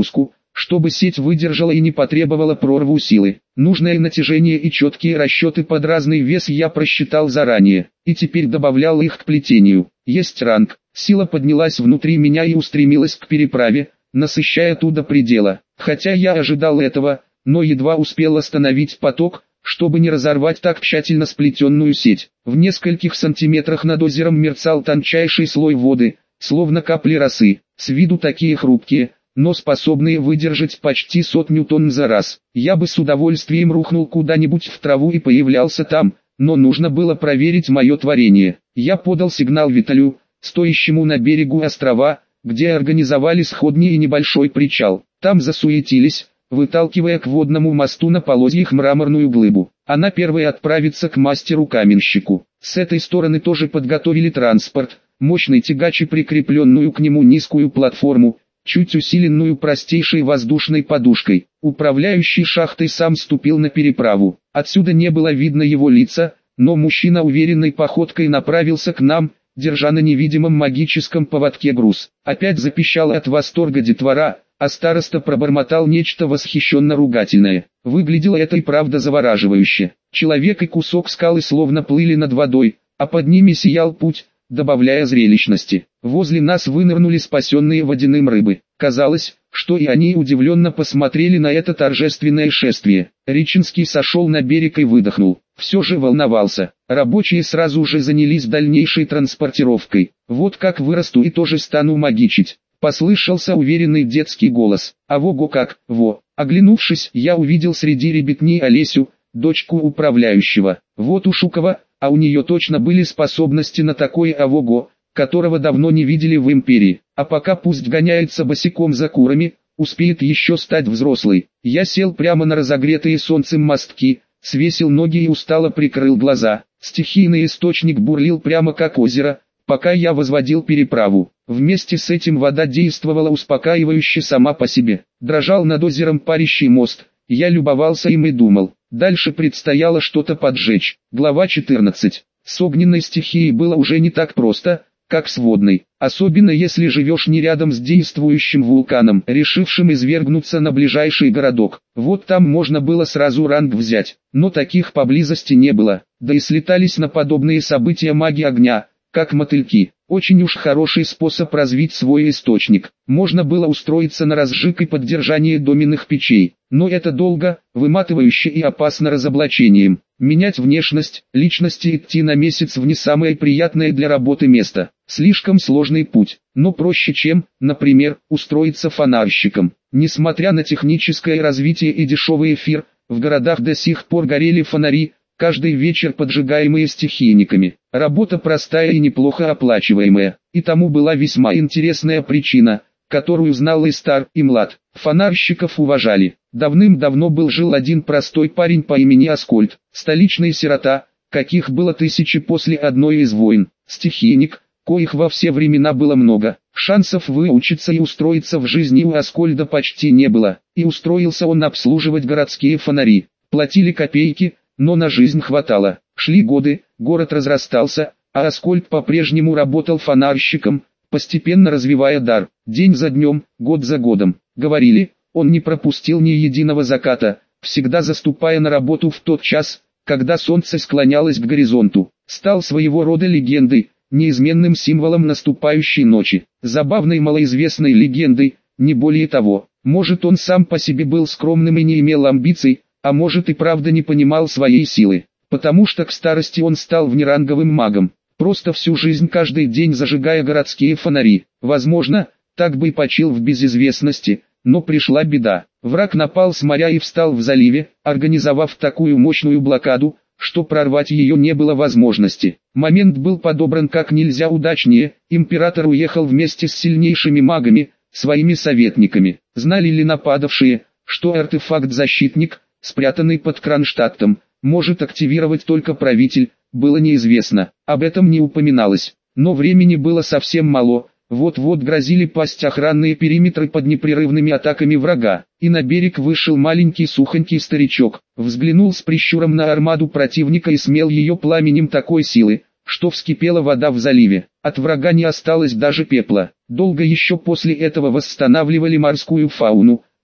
чтобы сеть выдержала и не потребовала прорву силы. Нужное натяжение и четкие расчеты под разный вес я просчитал заранее, и теперь добавлял их к плетению. Есть ранг. Сила поднялась внутри меня и устремилась к переправе, насыщая ту до предела. Хотя я ожидал этого, но едва успел остановить поток, чтобы не разорвать так тщательно сплетенную сеть. В нескольких сантиметрах над озером мерцал тончайший слой воды, словно капли росы, с виду такие хрупкие, но способные выдержать почти сотню тонн за раз. Я бы с удовольствием рухнул куда-нибудь в траву и появлялся там, но нужно было проверить мое творение. Я подал сигнал Виталю, стоящему на берегу острова, где организовали сходни и небольшой причал. Там засуетились, выталкивая к водному мосту на полозьях мраморную глыбу. Она первой отправится к мастеру-каменщику. С этой стороны тоже подготовили транспорт, мощный тягач и прикрепленную к нему низкую платформу, чуть усиленную простейшей воздушной подушкой. Управляющий шахтой сам ступил на переправу. Отсюда не было видно его лица, но мужчина уверенной походкой направился к нам, держа на невидимом магическом поводке груз. Опять запищал от восторга детвора, а староста пробормотал нечто восхищенно-ругательное. Выглядело это и правда завораживающе. Человек и кусок скалы словно плыли над водой, а под ними сиял путь, добавляя зрелищности. Возле нас вынырнули спасенные водяным рыбы. Казалось, что и они удивленно посмотрели на это торжественное шествие. Реченский сошел на берег и выдохнул. Все же волновался. Рабочие сразу же занялись дальнейшей транспортировкой. Вот как вырасту и тоже стану магичить. Послышался уверенный детский голос. А во-го как, во. Оглянувшись, я увидел среди ребятни Олесю, дочку управляющего. Вот у Шукова, а у нее точно были способности на такое авого, которого давно не видели в империи. А пока пусть гоняется босиком за курами, успеет еще стать взрослой. Я сел прямо на разогретые солнцем мостки, свесил ноги и устало прикрыл глаза. Стихийный источник бурлил прямо как озеро, пока я возводил переправу. Вместе с этим вода действовала успокаивающе сама по себе. Дрожал над озером парящий мост. Я любовался им и думал. Дальше предстояло что-то поджечь. Глава четырнадцать. С огненной стихией было уже не так просто, как с водной. Особенно если живешь не рядом с действующим вулканом, решившим извергнуться на ближайший городок. Вот там можно было сразу ранг взять. Но таких поблизости не было. Да и слетались на подобные события маги огня, как мотыльки. Очень уж хороший способ развить свой источник. Можно было устроиться на разжиг и поддержание доменных печей. Но это долго, выматывающе и опасно разоблачением. Менять внешность, личность и идти на месяц в не самое приятное для работы место. Слишком сложный путь, но проще чем, например, устроиться фонарщиком. Несмотря на техническое развитие и дешевый эфир, в городах до сих пор горели фонари, каждый вечер поджигаемые стихийниками. Работа простая и неплохо оплачиваемая. И тому была весьма интересная причина, которую знал и стар, и млад. Фонарщиков уважали. Давным-давно был жил один простой парень по имени Аскольд, столичный сирота, каких было тысячи после одной из войн. Стихийник, коих во все времена было много. Шансов выучиться и устроиться в жизни у Аскольда почти не было. И устроился он обслуживать городские фонари. Платили копейки, но на жизнь хватало. Шли годы, город разрастался, а Аскольд по-прежнему работал фонарщиком, постепенно развивая дар. День за днем, год за годом. Говорили, он не пропустил ни единого заката, всегда заступая на работу в тот час, когда солнце склонялось к горизонту. Стал своего рода легендой, неизменным символом наступающей ночи. Забавной малоизвестной легендой, не более того. Может, он сам по себе был скромным и не имел амбиций, а может и правда не понимал своей силы, потому что к старости он стал внеранговым магом, просто всю жизнь каждый день зажигая городские фонари. Возможно, так бы и почил в безызвестности, но пришла беда. Враг напал с моря и встал в заливе, организовав такую мощную блокаду, что прорвать ее не было возможности. Момент был подобран как нельзя удачнее, император уехал вместе с сильнейшими магами, своими советниками. Знали ли нападавшие, что артефакт-защитник, спрятанный под Кронштадтом, может активировать только правитель, было неизвестно. Об этом не упоминалось. Но времени было совсем мало, вот-вот грозили пасть охранные периметры под непрерывными атаками врага. И на берег вышел маленький сухонький старичок, взглянул с прищуром на армаду противника и смел ее пламенем такой силы, что вскипела вода в заливе. От врага не осталось даже пепла. Долго еще после этого восстанавливали морскую фауну.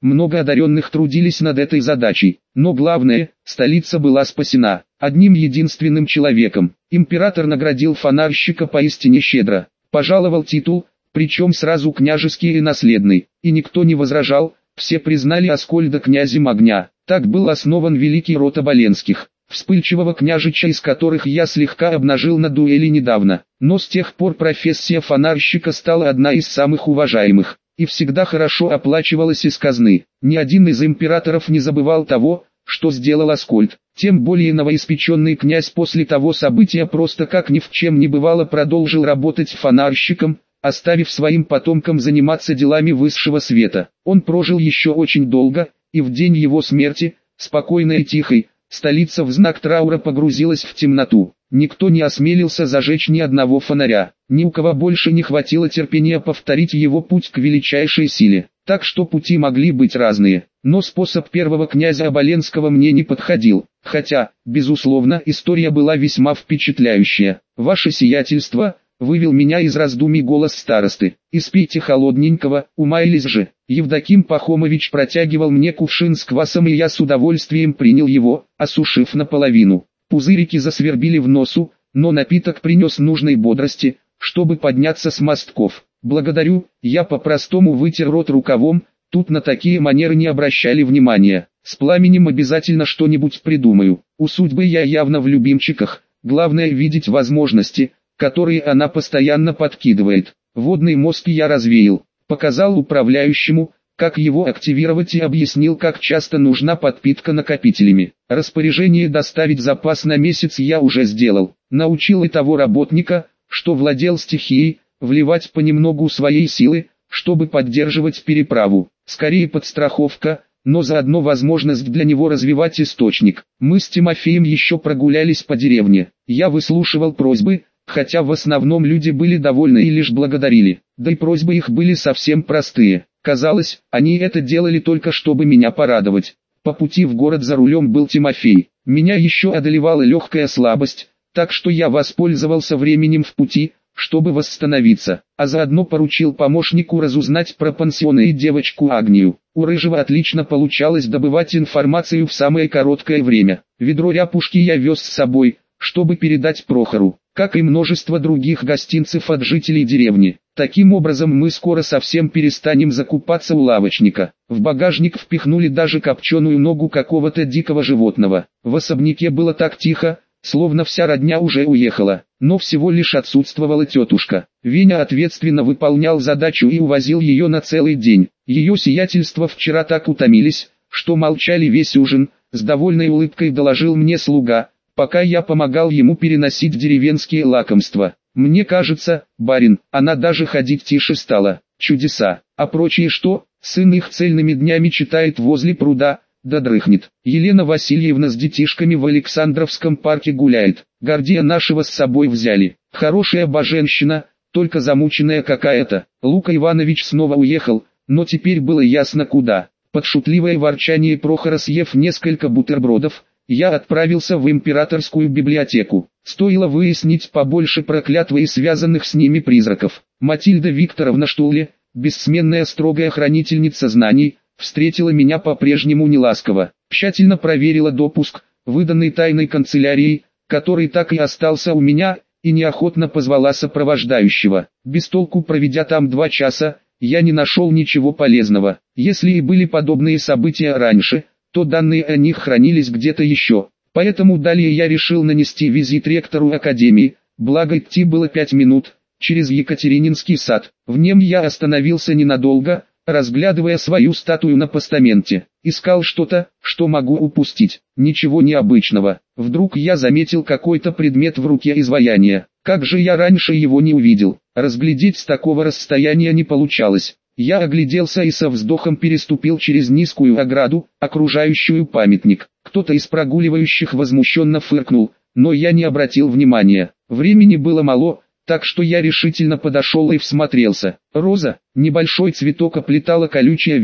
много одаренных трудились над этой задачей, но главное, столица была спасена одним единственным человеком. Император наградил фонарщика поистине щедро, пожаловал титул, причем сразу княжеский и наследный, и никто не возражал, все признали Аскольда князем огня. Так был основан великий род Оболенских, вспыльчивого княжича, из которых я слегка обнажил на дуэли недавно. Но с тех пор профессия фонарщика стала одна из самых уважаемых, и всегда хорошо оплачивалась из казны. Ни один из императоров не забывал того, что сделал Аскольд. Тем более новоиспеченный князь после того события просто как ни в чем не бывало продолжил работать фонарщиком, оставив своим потомкам заниматься делами высшего света. Он прожил еще очень долго, и в день его смерти, спокойной и тихой, столица в знак траура погрузилась в темноту. Никто не осмелился зажечь ни одного фонаря. Ни у кого больше не хватило терпения повторить его путь к величайшей силе. Так что пути могли быть разные, но способ первого князя Оболенского мне не подходил. Хотя, безусловно, история была весьма впечатляющая. «Ваше сиятельство», — вывел меня из раздумий голос старосты, — «испейте холодненького, умаялись же». Евдоким Пахомович протягивал мне кувшин с квасом, и я с удовольствием принял его, осушив наполовину. Пузырики засвербили в носу, но напиток принес нужной бодрости, чтобы подняться с мостков. «Благодарю», я по-простому вытер рот рукавом, тут на такие манеры не обращали внимания. «С пламенем обязательно что-нибудь придумаю. У судьбы я явно в любимчиках, главное видеть возможности, которые она постоянно подкидывает». Водный мозг я развеял, показал управляющему, как его активировать, и объяснил, как часто нужна подпитка накопителями. Распоряжение доставить запас на месяц я уже сделал. Научил и того работника, что владел стихией, вливать понемногу своей силы, чтобы поддерживать переправу. Скорее подстраховка, но заодно возможность для него развивать источник. Мы с Тимофеем еще прогулялись по деревне. Я выслушивал просьбы, хотя в основном люди были довольны и лишь благодарили. Да и просьбы их были совсем простые. Казалось, они это делали только чтобы меня порадовать. По пути в город за рулем был Тимофей. Меня еще одолевала легкая слабость, так что я воспользовался временем в пути, чтобы восстановиться, а заодно поручил помощнику разузнать про пансион и девочку Агнию. У Рыжего отлично получалось добывать информацию в самое короткое время. Ведро ряпушки я вез с собой, чтобы передать Прохору, как и множество других гостинцев от жителей деревни. Таким образом мы скоро совсем перестанем закупаться у лавочника. В багажник впихнули даже копченую ногу какого-то дикого животного. В особняке было так тихо, словно вся родня уже уехала, но всего лишь отсутствовала тетушка. Веня ответственно выполнял задачу и увозил ее на целый день. Ее сиятельство вчера так утомились, что молчали весь ужин, с довольной улыбкой доложил мне слуга, пока я помогал ему переносить деревенские лакомства. «Мне кажется, барин, она даже ходить тише стала. Чудеса. А прочие что? Сын их цельными днями читает возле пруда, да дрыхнет. Елена Васильевна с детишками в Александровском парке гуляет. Гордея нашего с собой взяли. Хорошая боженщина, только замученная какая-то». Лука Иванович снова уехал, но теперь было ясно куда. Под шутливое ворчание Прохора, съев несколько бутербродов, я отправился в императорскую библиотеку. Стоило выяснить побольше про клятвы и связанных с ними призраков. Матильда Викторовна Штуле, бессменная строгая хранительница знаний, встретила меня по-прежнему неласково. Тщательно проверила допуск, выданный тайной канцелярией, который так и остался у меня, и неохотно позвала сопровождающего. Без толку проведя там два часа, я не нашел ничего полезного. Если и были подобные события раньше, то данные о них хранились где-то еще. Поэтому далее я решил нанести визит ректору академии, благо идти было пять минут, через Екатерининский сад. В нем я остановился ненадолго, разглядывая свою статую на постаменте. Искал что-то, что могу упустить. Ничего необычного. Вдруг я заметил какой-то предмет в руке изваяния. Как же я раньше его не увидел? Разглядеть с такого расстояния не получалось. Я огляделся и со вздохом переступил через низкую ограду, окружающую памятник. Кто-то из прогуливающих возмущенно фыркнул, но я не обратил внимания. Времени было мало, так что я решительно подошел и всмотрелся. Роза, небольшой цветок, оплетала колючая ветвь,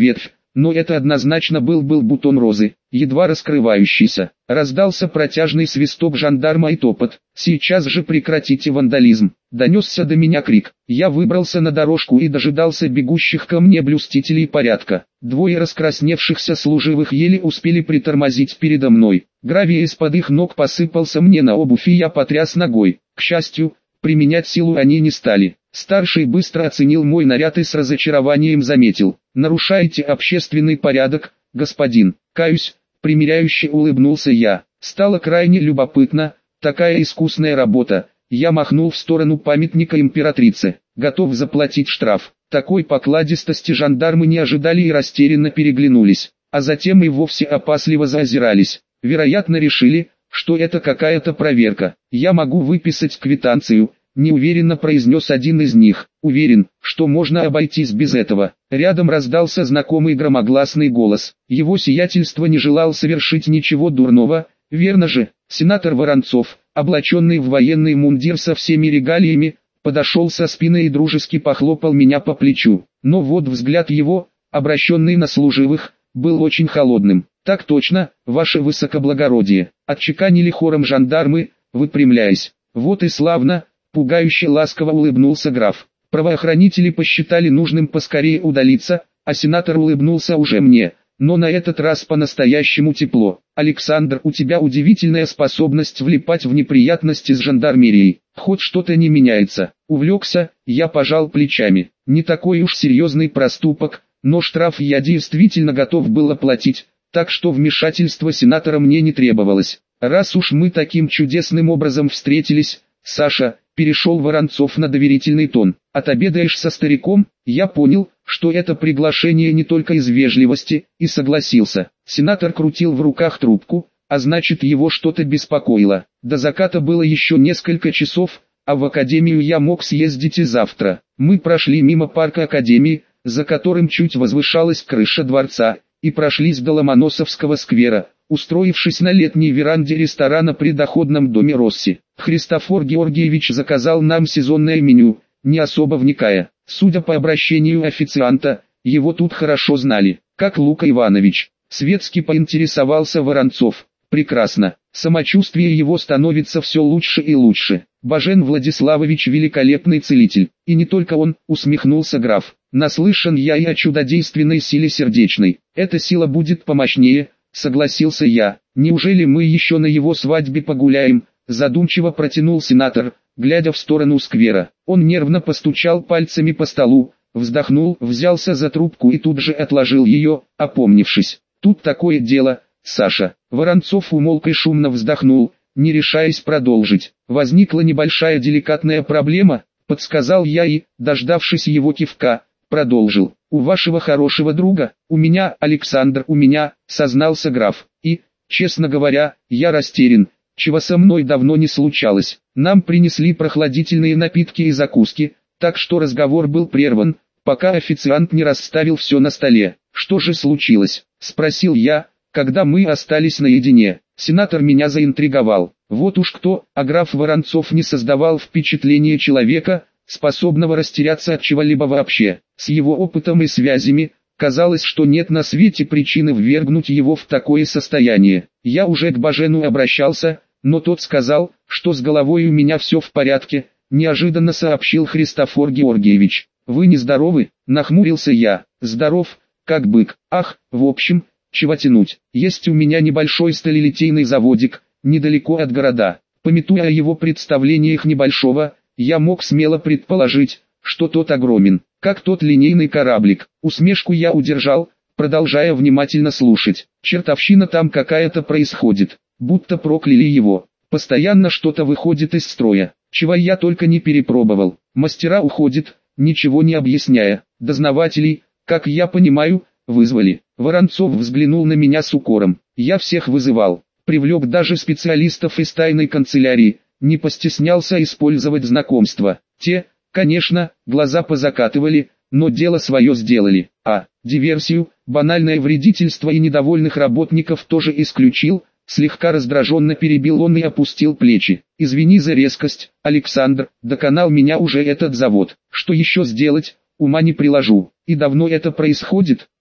но это однозначно был был бутон розы, едва раскрывающийся. Раздался протяжный свисток жандарма и топот. «Сейчас же прекратите вандализм!» Донесся до меня крик. Я выбрался на дорожку и дожидался бегущих ко мне блюстителей порядка. Двое раскрасневшихся служивых еле успели притормозить передо мной. Гравий из-под их ног посыпался мне на обувь, и я потряс ногой. К счастью, применять силу они не стали. Старший быстро оценил мой наряд и с разочарованием заметил: «Нарушаете общественный порядок, господин». «Каюсь», примиряюще улыбнулся я. Стало крайне любопытно, такая искусная работа. Я махнул в сторону памятника императрице. «Готов заплатить штраф». Такой покладистости жандармы не ожидали и растерянно переглянулись, а затем и вовсе опасливо заозирались. Вероятно, решили, что это какая-то проверка. «Я могу выписать квитанцию», — неуверенно произнес один из них. «Уверен, что можно обойтись без этого». Рядом раздался знакомый громогласный голос. Его сиятельство не желал совершить ничего дурного, верно же? Сенатор Воронцов, облаченный в военный мундир со всеми регалиями, подошел со спины и дружески похлопал меня по плечу. Но вот взгляд его, обращенный на служивых, был очень холодным. «Так точно, ваше высокоблагородие», — отчеканили хором жандармы, выпрямляясь. «Вот и славно», — пугающе ласково улыбнулся граф. Правоохранители посчитали нужным поскорее удалиться, а сенатор улыбнулся уже мне, но на этот раз по-настоящему тепло. «Александр, у тебя удивительная способность влипать в неприятности с жандармерией. Хоть что-то не меняется». Увлекся, я пожал плечами. Не такой уж серьезный проступок, но штраф я действительно готов был оплатить, так что вмешательство сенатора мне не требовалось. «Раз уж мы таким чудесным образом встретились, Саша», — перешел Воронцов на доверительный тон, — «отобедаешь со стариком?» Я понял, что это приглашение не только из вежливости, и согласился. Сенатор крутил в руках трубку, а значит, его что-то беспокоило. До заката было еще несколько часов, а в академию я мог съездить и завтра. Мы прошли мимо парка академии, за которым чуть возвышалась крыша дворца, и прошлись до Ломоносовского сквера, устроившись на летней веранде ресторана при доходном доме Росси. Христофор Георгиевич заказал нам сезонное меню, не особо вникая. Судя по обращению официанта, его тут хорошо знали. «Как Лука Иванович?» — светски поинтересовался Воронцов. «Прекрасно. Самочувствие его становится все лучше и лучше. Бажен Владиславович великолепный целитель. И не только он», — усмехнулся граф. «Наслышан я и о чудодейственной силе сердечной. Эта сила будет помощнее», — согласился я. «Неужели мы еще на его свадьбе погуляем?» — задумчиво протянул сенатор, глядя в сторону сквера. Он нервно постучал пальцами по столу, вздохнул, взялся за трубку и тут же отложил ее, опомнившись. «Тут такое дело, Саша». Воронцов умолк и шумно вздохнул, не решаясь продолжить. «Возникла небольшая деликатная проблема», — подсказал я и, дождавшись его кивка, продолжил. «У вашего хорошего друга, у меня, Александр, у меня», — сознался граф. «И, честно говоря, я растерян, чего со мной давно не случалось. Нам принесли прохладительные напитки и закуски, так что разговор был прерван, пока официант не расставил все на столе». «Что же случилось?» — спросил я, когда мы остались наедине. Сенатор меня заинтриговал. Вот уж кто, а граф Воронцов не создавал впечатления человека, способного растеряться от чего-либо вообще. С его опытом и связями, казалось, что нет на свете причины ввергнуть его в такое состояние. Я уже к Бажену обращался, но тот сказал, что с головой у меня все в порядке, неожиданно сообщил Христофор Георгиевич. «Вы нездоровы?» — нахмурился я. «Здоров, как бык. Ах, в общем, чего тянуть. Есть у меня небольшой сталелитейный заводик, недалеко от города. Памятуя о его представлениях небольшого, я мог смело предположить, что тот огромен, как тот линейный кораблик». Усмешку я удержал, продолжая внимательно слушать. «Чертовщина там какая-то происходит, будто прокляли его. Постоянно что-то выходит из строя, чего я только не перепробовал. Мастера уходят, ничего не объясняя. Дознавателей, как я понимаю, вызвали». Воронцов взглянул на меня с укором. «Я всех вызывал, привлек даже специалистов из тайной канцелярии, не постеснялся использовать знакомства. Те, конечно, глаза позакатывали, но дело свое сделали. А диверсию, банальное вредительство и недовольных работников тоже исключил». Слегка раздраженно перебил он и опустил плечи. «Извини за резкость, Александр, доконал меня уже этот завод. Что еще сделать, ума не приложу. И давно это происходит?»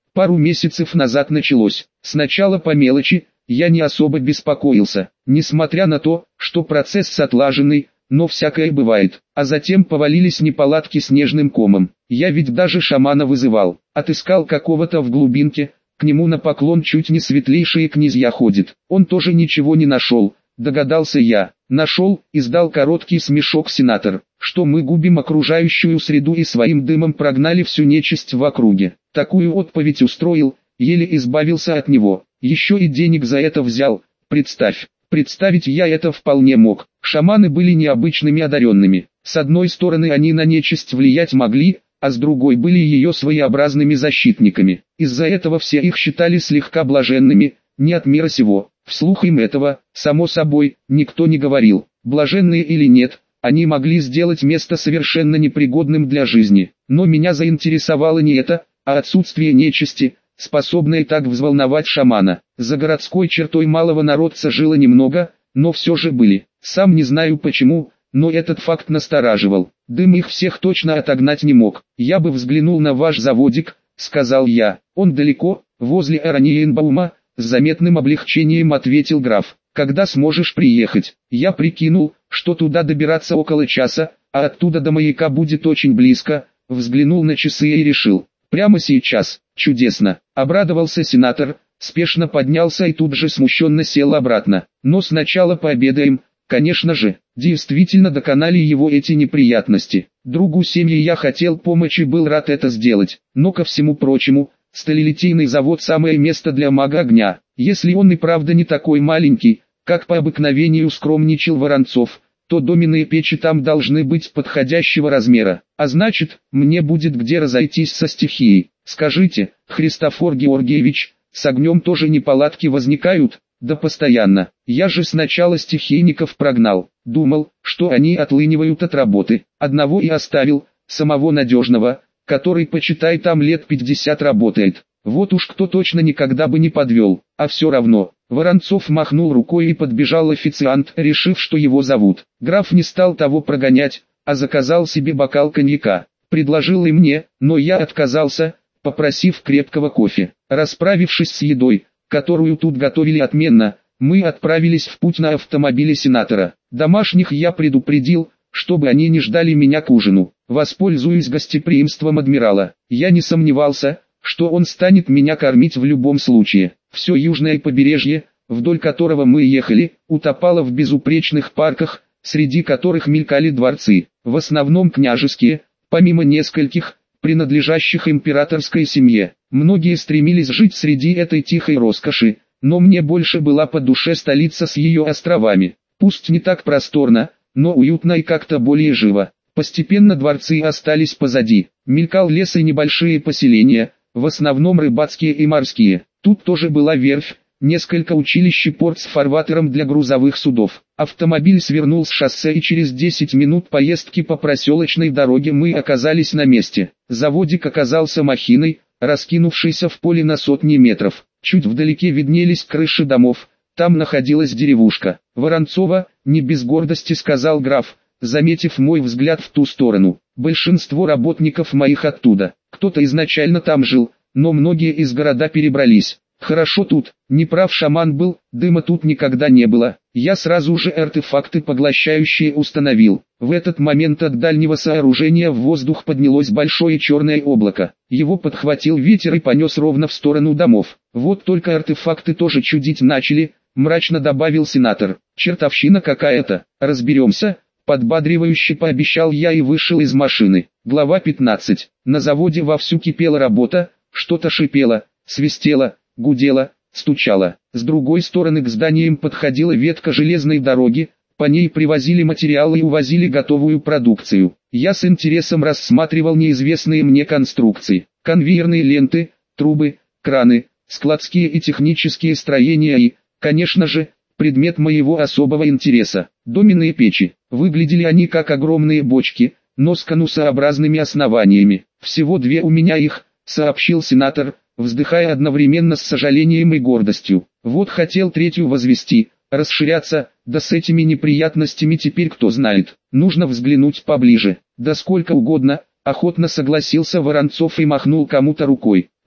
Пару месяцев назад началось. Сначала по мелочи, я не особо беспокоился, несмотря на то, что процесс отлаженный, но всякое бывает. А затем повалились неполадки снежным комом. Я ведь даже шамана вызывал, отыскал какого-то в глубинке, к нему на поклон чуть не светлейшие князья ходит. Он тоже ничего не нашел, догадался я. Нашел, издал короткий смешок сенатор, что мы губим окружающую среду и своим дымом прогнали всю нечисть в округе. Такую отповедь устроил, еле избавился от него. Еще и денег за это взял, представь. Представить я это вполне мог. Шаманы были необычными одаренными. С одной стороны они на нечисть влиять могли, а с другой были ее своеобразными защитниками. Из-за этого все их считали слегка блаженными, не от мира сего. Вслух им этого, само собой, никто не говорил. Блаженные или нет, они могли сделать место совершенно непригодным для жизни. Но меня заинтересовало не это, а отсутствие нечисти, способной так взволновать шамана. За городской чертой малого народца жило немного, но все же были. Сам не знаю почему, но этот факт настораживал. Дым их всех точно отогнать не мог. «Я бы взглянул на ваш заводик», — сказал я. «Он далеко, возле Ораниенбаума», — с заметным облегчением ответил граф. «Когда сможешь приехать?» Я прикинул, что туда добираться около часа, а оттуда до маяка будет очень близко, взглянул на часы и решил. Прямо сейчас. Чудесно. Обрадовался сенатор, спешно поднялся и тут же смущенно сел обратно. Но сначала пообедаем, конечно же. Действительно доконали его эти неприятности. Другу семьи я хотел помочь и был рад это сделать. Но ко всему прочему, сталелитейный завод самое место для мага огня. Если он и правда не такой маленький, как по обыкновению скромничал Воронцов, то доменные печи там должны быть подходящего размера. А значит, мне будет где разойтись со стихией. Скажите, Христофор Георгиевич, с огнем тоже неполадки возникают? Да постоянно. Я же сначала стихийников прогнал. Думал, что они отлынивают от работы. Одного и оставил, самого надежного, который, почитай, там лет пятьдесят работает. Вот уж кто точно никогда бы не подвел. А все равно. Воронцов махнул рукой и подбежал официант, решив, что его зовут. Граф не стал того прогонять, а заказал себе бокал коньяка. Предложил и мне, но я отказался, попросив крепкого кофе. Расправившись с едой, которую тут готовили отменно, мы отправились в путь на автомобиле сенатора. Домашних я предупредил, чтобы они не ждали меня к ужину. Воспользуюсь гостеприимством адмирала. Я не сомневался, что он станет меня кормить в любом случае. Все южное побережье, вдоль которого мы ехали, утопало в безупречных парках, среди которых мелькали дворцы, в основном княжеские, помимо нескольких, принадлежащих императорской семье. Многие стремились жить среди этой тихой роскоши, но мне больше была по душе столица с ее островами. Пусть не так просторно, но уютно и как-то более живо. Постепенно дворцы остались позади, мелькал лес и небольшие поселения, в основном рыбацкие и морские. Тут тоже была верфь, несколько училищ и порт с фарватером для грузовых судов. Автомобиль свернул с шоссе и через десять минут поездки по проселочной дороге мы оказались на месте. Заводик оказался махиной, раскинувшейся в поле на сотни метров. Чуть вдалеке виднелись крыши домов, там находилась деревушка. «Воронцова», не без гордости сказал граф, заметив мой взгляд в ту сторону. «Большинство работников моих оттуда. Кто-то изначально там жил, но многие из города перебрались. Хорошо тут, не прав шаман был, дыма тут никогда не было. Я сразу же артефакты поглощающие установил. В этот момент от дальнего сооружения в воздух поднялось большое черное облако. Его подхватил ветер и понес ровно в сторону домов. Вот только артефакты тоже чудить начали, мрачно добавил сенатор. Чертовщина какая-то, разберемся. Подбадривающе пообещал я и вышел из машины. Глава пятнадцать. На заводе вовсю кипела работа, что-то шипело, свистело, гудело, стучало. С другой стороны к зданиям подходила ветка железной дороги, по ней привозили материалы и увозили готовую продукцию. Я с интересом рассматривал неизвестные мне конструкции. Конвейерные ленты, трубы, краны, складские и технические строения и, конечно же, предмет моего особого интереса – доменные печи. Выглядели они как огромные бочки, но с конусообразными основаниями. «Всего две у меня их», — сообщил сенатор, вздыхая одновременно с сожалением и гордостью. «Вот хотел третью возвести, расширяться, да с этими неприятностями теперь кто знает. Нужно взглянуть поближе». «Да сколько угодно», — охотно согласился Воронцов и махнул кому-то рукой.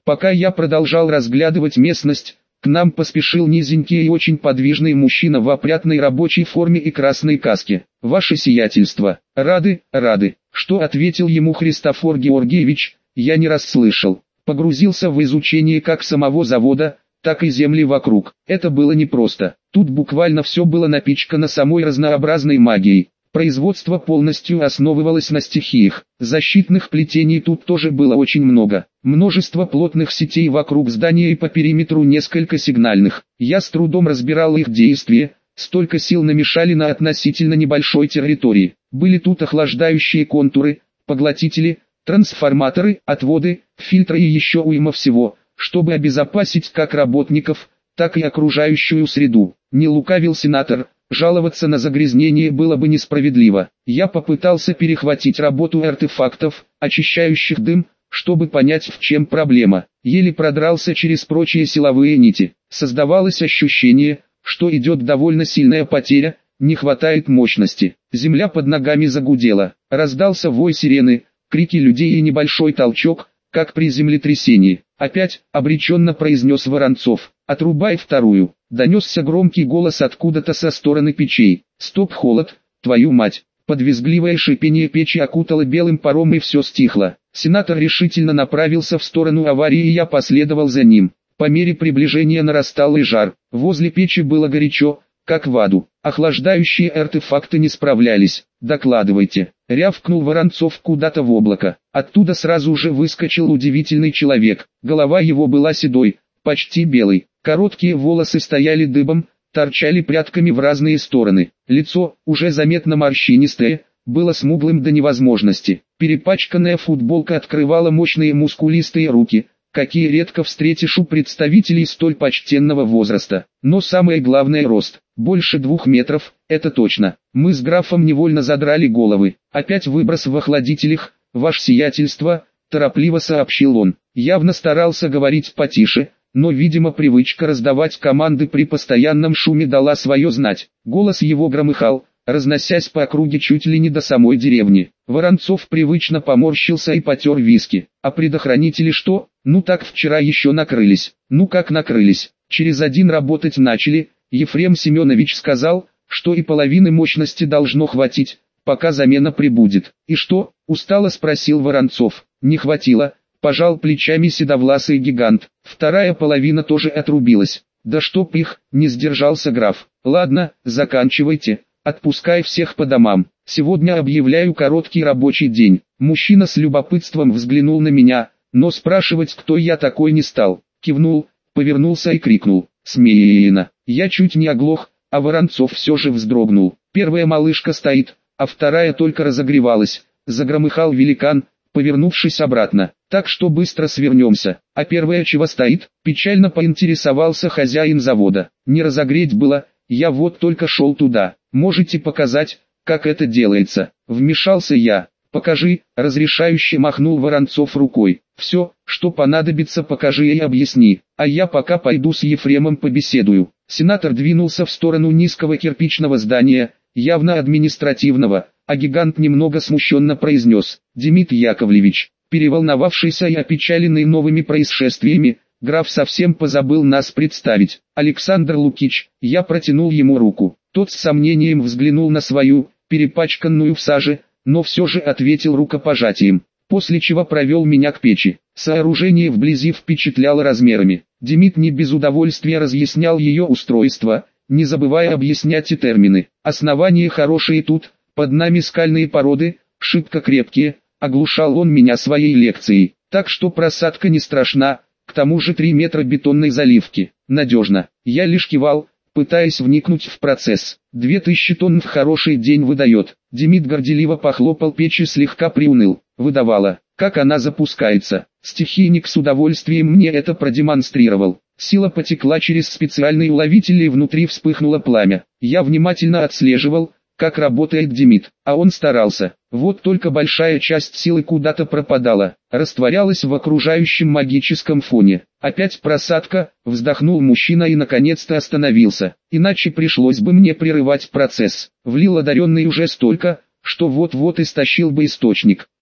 Пока я продолжал разглядывать местность, к нам поспешил низенький и очень подвижный мужчина в опрятной рабочей форме и красной каске. «Ваше сиятельство, рады, рады». Что ответил ему Христофор Георгиевич, я не расслышал. Погрузился в изучение как самого завода, так и земли вокруг. Это было непросто. Тут буквально все было напичкано самой разнообразной магией. Производство полностью основывалось на стихиях. Защитных плетений тут тоже было очень много. Множество плотных сетей вокруг здания и по периметру несколько сигнальных. Я с трудом разбирал их действия, столько сил намешали на относительно небольшой территории. Были тут охлаждающие контуры, поглотители, трансформаторы, отводы, фильтры и еще уйма всего, чтобы обезопасить как работников, так и окружающую среду. Не лукавил сенатор. Жаловаться на загрязнение было бы несправедливо. Я попытался перехватить работу артефактов, очищающих дым, чтобы понять, в чем проблема. Еле продрался через прочие силовые нити. Создавалось ощущение, что идет довольно сильная потеря, не хватает мощности. Земля под ногами загудела. Раздался вой сирены, крики людей и небольшой толчок, как при землетрясении. «Опять», — обреченно произнес Воронцов, — «отрубай вторую». Донесся громкий голос откуда-то со стороны печей. «Стоп, холод, твою мать!» Подвизгливое шипение печи окутало белым паром и все стихло. Сенатор решительно направился в сторону аварии и я последовал за ним. По мере приближения нарастал и жар. Возле печи было горячо, как в аду. Охлаждающие артефакты не справлялись. «Докладывайте», — рявкнул Воронцов куда-то в облако. Оттуда сразу же выскочил удивительный человек. Голова его была седой, почти белой. Короткие волосы стояли дыбом, торчали прядками в разные стороны. Лицо, уже заметно морщинистое, было смуглым до невозможности. Перепачканная футболка открывала мощные мускулистые руки, какие редко встретишь у представителей столь почтенного возраста. Но самое главное — рост. Больше двух метров, это точно. Мы с графом невольно задрали головы. «Опять выброс в охладителях, ваше сиятельство», — торопливо сообщил он. Явно старался говорить потише, но, видимо, привычка раздавать команды при постоянном шуме дала свое знать. Голос его громыхал, разносясь по округе чуть ли не до самой деревни. Воронцов привычно поморщился и потер виски. «А предохранители что? Ну так вчера еще накрылись». «Ну как накрылись? Через один работать начали. Ефрем Семенович сказал, что и половины мощности должно хватить, пока замена прибудет». «И что?» — устало спросил Воронцов. «Не хватило». Пожал плечами седовласый гигант. Вторая половина тоже отрубилась. «Да чтоб их!» — не сдержался граф. «Ладно, заканчивайте. Отпускай всех по домам. Сегодня объявляю короткий рабочий день». Мужчина с любопытством взглянул на меня, но спрашивать, кто я такой, не стал. Кивнул, повернулся и крикнул: «Смеяна!» Я чуть не оглох, а Воронцов все же вздрогнул. Первая малышка стоит, а вторая только разогревалась. Загромыхал великан, повернувшись обратно. «Так что быстро свернемся». «А первая чего стоит?» — печально поинтересовался хозяин завода. «Не разогреть было, я вот только шел туда. Можете показать, как это делается?» Вмешался я. «Покажи», — разрешающе махнул Воронцов рукой. «Все, что понадобится, покажи и объясни, а я пока пойду с Ефремом побеседую». Сенатор двинулся в сторону низкого кирпичного здания, явно административного, а гигант немного смущенно произнес: «Демид Яковлевич». Переволновавшийся и опечаленный новыми происшествиями, граф совсем позабыл нас представить. «Александр Лукич». Я протянул ему руку. Тот с сомнением взглянул на свою, перепачканную в саже, но все же ответил рукопожатием, после чего провел меня к печи. Сооружение вблизи впечатляло размерами. Демид не без удовольствия разъяснял ее устройство, не забывая объяснять и термины. «Основания хорошие тут, под нами скальные породы, шибко крепкие», оглушал он меня своей лекцией. «Так что просадка не страшна, к тому же три метра бетонной заливки. Надежно». Я лишь кивал, пытаясь вникнуть в процесс. Две тысячи тонн в хороший день выдает. Демид горделиво похлопал печь и слегка приуныл. Выдавала, как она запускается. Стихийник с удовольствием мне это продемонстрировал. Сила потекла через специальный уловитель и внутри вспыхнуло пламя. Я внимательно отслеживал, как работает Демид, а он старался. Вот только большая часть силы куда-то пропадала, растворялась в окружающем магическом фоне. «Опять просадка», — вздохнул мужчина и наконец-то остановился. «Иначе пришлось бы мне прерывать процесс. Влил одаренный уже столько, что вот-вот истощил бы источник».